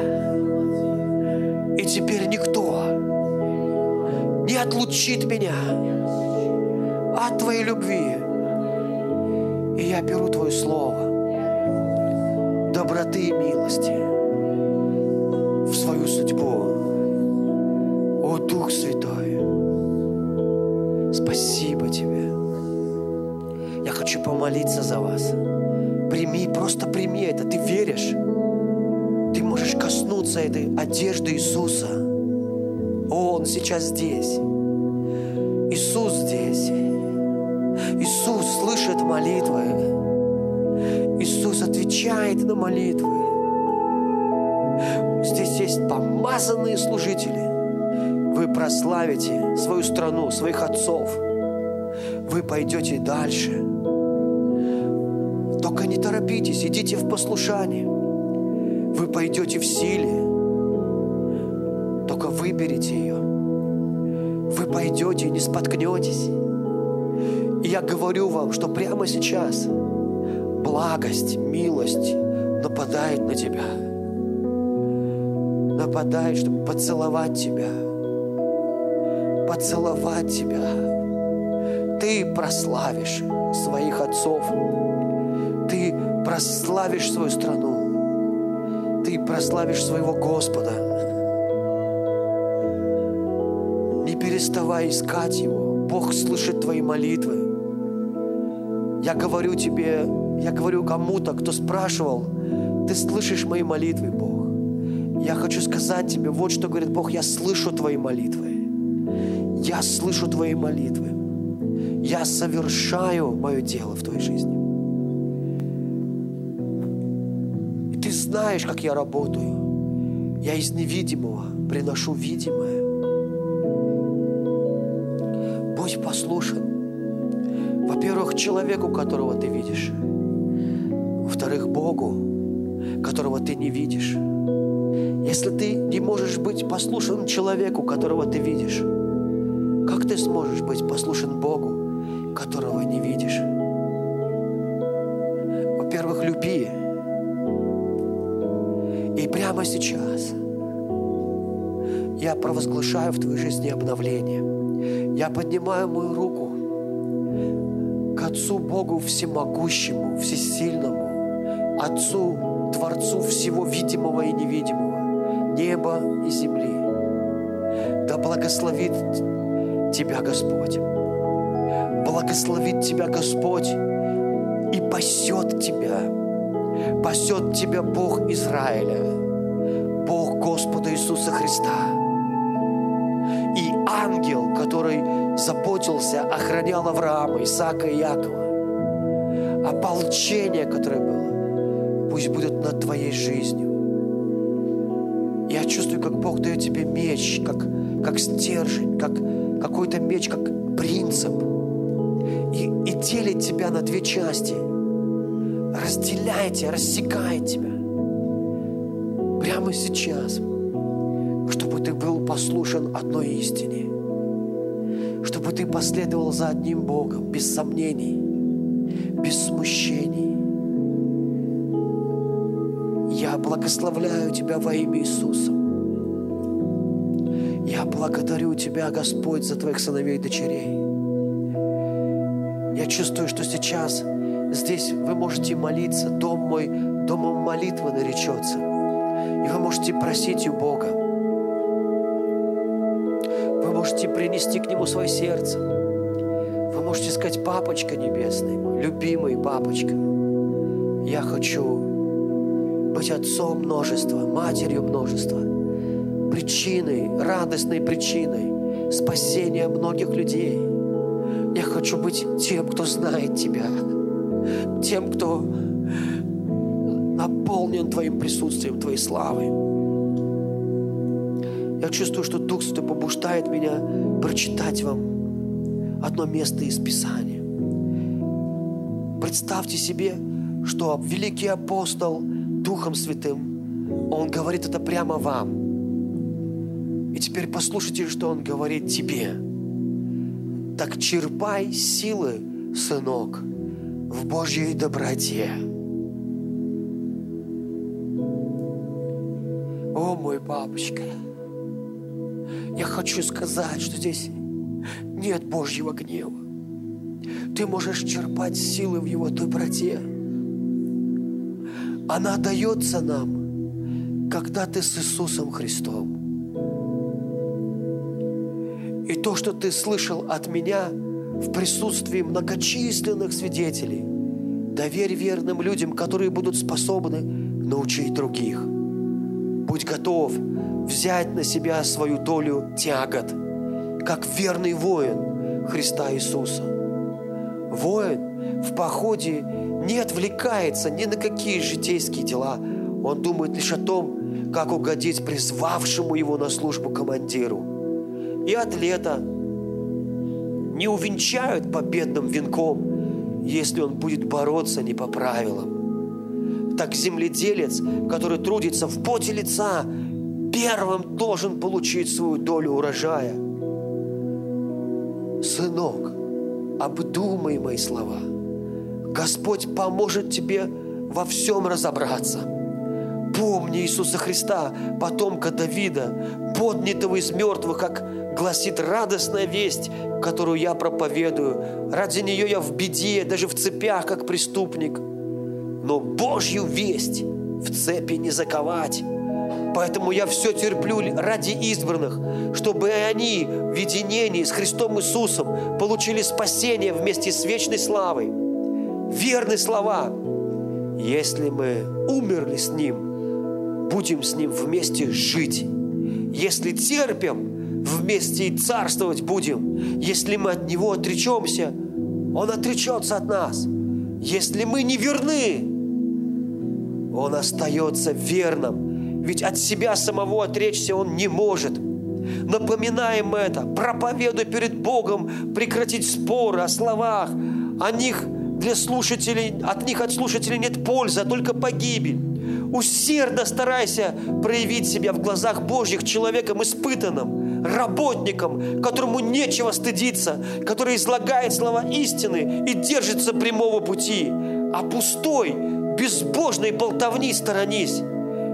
И теперь никто не отлучит меня от Твоей любви. И я беру Твое слово доброты и милости в свою судьбу. О, Дух Святой, спасибо Тебе. Я хочу помолиться за вас. Прими, просто прими это. Ты веришь? Ты можешь коснуться этой одежды Иисуса. Он сейчас здесь. Иисус здесь. Иисус слышит молитвы. Иисус отвечает на молитвы. Здесь есть помазанные служители. Вы прославите свою страну, своих отцов. Вы пойдете дальше. Только не торопитесь, идите в послушание. Вы пойдете в силе. Только выберите ее. Вы пойдете и не споткнетесь. И я говорю вам, что прямо сейчас благость, милость нападает на тебя. Нападает, чтобы поцеловать тебя. Поцеловать тебя. Ты прославишь своих отцов. Ты прославишь свою страну. Ты прославишь своего Господа. Не переставай искать Его. Бог слышит твои молитвы. Я говорю тебе, я говорю кому-то, кто спрашивал, ты слышишь мои молитвы, Бог? Я хочу сказать тебе, вот что говорит Бог, я слышу твои молитвы. Я слышу твои молитвы. Я совершаю мое дело в твоей жизни. И ты знаешь, как я работаю. Я из невидимого приношу видимое. Будь послушен. Во-первых, человеку, которого ты видишь. Во-вторых, Богу, которого ты не видишь. Если ты не можешь быть послушен человеку, которого ты видишь, как ты сможешь быть послушен Богу, которого не видишь? Во-первых, люби. Прямо сейчас я провозглашаю в твоей жизни обновление. Я поднимаю мою руку к Отцу Богу Всемогущему, Всесильному, Отцу, Творцу всего видимого и невидимого, неба и земли. Да благословит тебя Господь. Благословит тебя Господь и пасет тебя. Пасет тебя Бог Израиля, Бог Господа Иисуса Христа. И ангел, который заботился, охранял Авраама, Исаака и Иакова, ополчение, которое было, пусть будет над твоей жизнью. Я чувствую, как Бог дает тебе меч, как стержень, как какой-то меч, как принцип, и делит тебя на две части, разделяет тебя, рассекает тебя. Прямо сейчас, чтобы ты был послушен одной истине, чтобы ты последовал за одним Богом, без сомнений, без смущений. Я благословляю тебя во имя Иисуса. Я благодарю тебя, Господь, за твоих сыновей и дочерей. Я чувствую, что сейчас здесь вы можете молиться, дом мой домом молитвы наречется. И вы можете просить у Бога. Вы можете принести к Нему свое сердце. Вы можете сказать: Папочка Небесный, мой любимый Папочка, я хочу быть отцом множества, матерью множества, причиной, радостной причиной спасения многих людей. Я хочу быть тем, кто знает Тебя, тем, кто наполнен Твоим присутствием, Твоей славой. Я чувствую, что Дух Святой побуждает меня прочитать вам одно место из Писания. Представьте себе, что великий апостол Духом Святым, он говорит это прямо вам. И теперь послушайте, что он говорит тебе. Так черпай силы, сынок, в Божьей доброте. О, мой папочка, я хочу сказать, что здесь нет Божьего гнева. Ты можешь черпать силы в Его доброте. Она дается нам, когда ты с Иисусом Христом. И то, что ты слышал от меня в присутствии многочисленных свидетелей, доверь верным людям, которые будут способны научить других. Будь готов взять на себя свою долю тягот, как верный воин Христа Иисуса. Воин в походе не отвлекается ни на какие житейские дела. Он думает лишь о том, как угодить призвавшему его на службу командиру. И атлета не увенчают победным венком, если он будет бороться не по правилам. Так земледелец, который трудится в поте лица, первым должен получить свою долю урожая. Сынок, обдумай мои слова. Господь поможет тебе во всем разобраться. Помни Иисуса Христа, потомка Давида, поднятого из мертвых, как гласит радостная весть, которую я проповедую. Ради нее я в беде, даже в цепях, как преступник. Но Божью весть в цепи не заковать. Поэтому я все терплю ради избранных, чтобы и они в единении с Христом Иисусом получили спасение вместе с вечной славой. Верны слова. Если мы умерли с Ним, будем с Ним вместе жить. Если терпим, вместе и царствовать будем. Если мы от Него отречемся, Он отречется от нас. Если мы не верны, Он остается верным. Ведь от себя самого отречься Он не может. Напоминаем это, проповедуй перед Богом, прекратить споры о словах. От них от слушателей нет пользы, а только погибель. Усердно старайся проявить себя в глазах Божьих человеком испытанным, работником, которому нечего стыдиться, который излагает слова истины и держится прямого пути. А пустой, безбожной болтовни сторонись.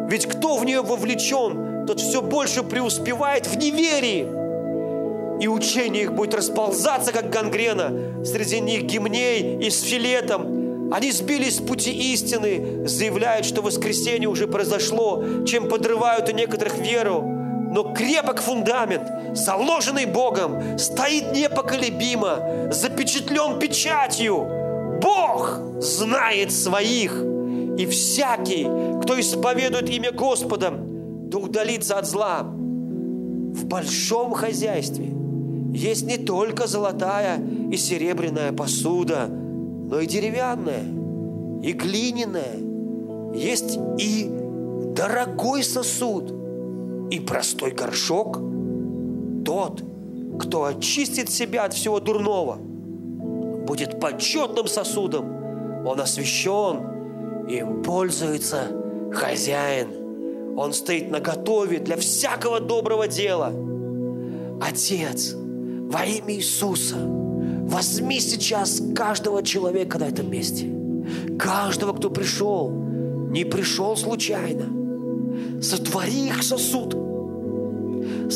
Ведь кто в нее вовлечен, тот все больше преуспевает в неверии. И учение их будет расползаться, как гангрена. Среди них Гимней и с Филетом. Они сбились с пути истины, заявляют, что воскресение уже произошло, чем подрывают у некоторых веру. Но крепок фундамент, заложенный Богом, стоит непоколебимо, запечатлен печатью. Бог знает своих, и всякий, кто исповедует имя Господа, да удалится от зла. В большом хозяйстве есть не только золотая и серебряная посуда, но и деревянная, и глиняная. Есть и дорогой сосуд, и простой горшок. Тот, кто очистит себя от всего дурного, будет почетным сосудом. Он освящен, им пользуется хозяин. Он стоит наготове для всякого доброго дела. Отец, во имя Иисуса, возьми сейчас каждого человека на этом месте. Каждого, кто пришел, не пришел случайно. Сотвори их сосудом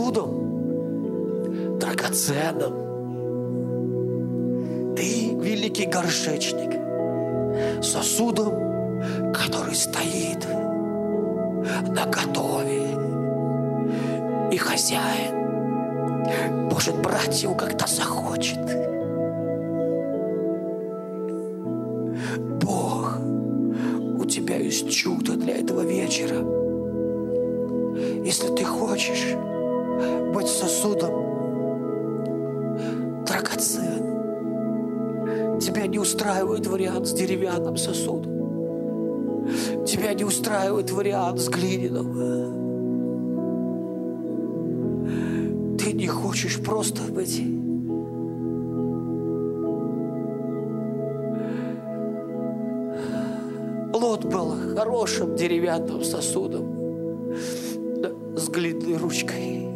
драгоценным. Ты великий горшечник, сосудом, который стоит наготове. И хозяин может брать его, когда захочет. Бог, у тебя есть чудо для этого вечера. Если ты хочешь быть сосудом драгоценным, тебя не устраивает вариант с деревянным сосудом. Тебя не устраивает вариант с глиняным. Ты не хочешь просто быть Лот был хорошим деревянным сосудом с глиняной ручкой.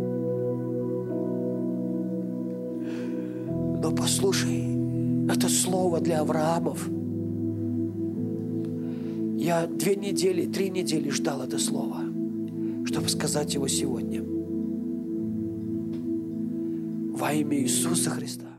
Но послушай, это слово для Авраамов. Я 2 недели, 3 недели ждал это слово, чтобы сказать его сегодня. Во имя Иисуса Христа.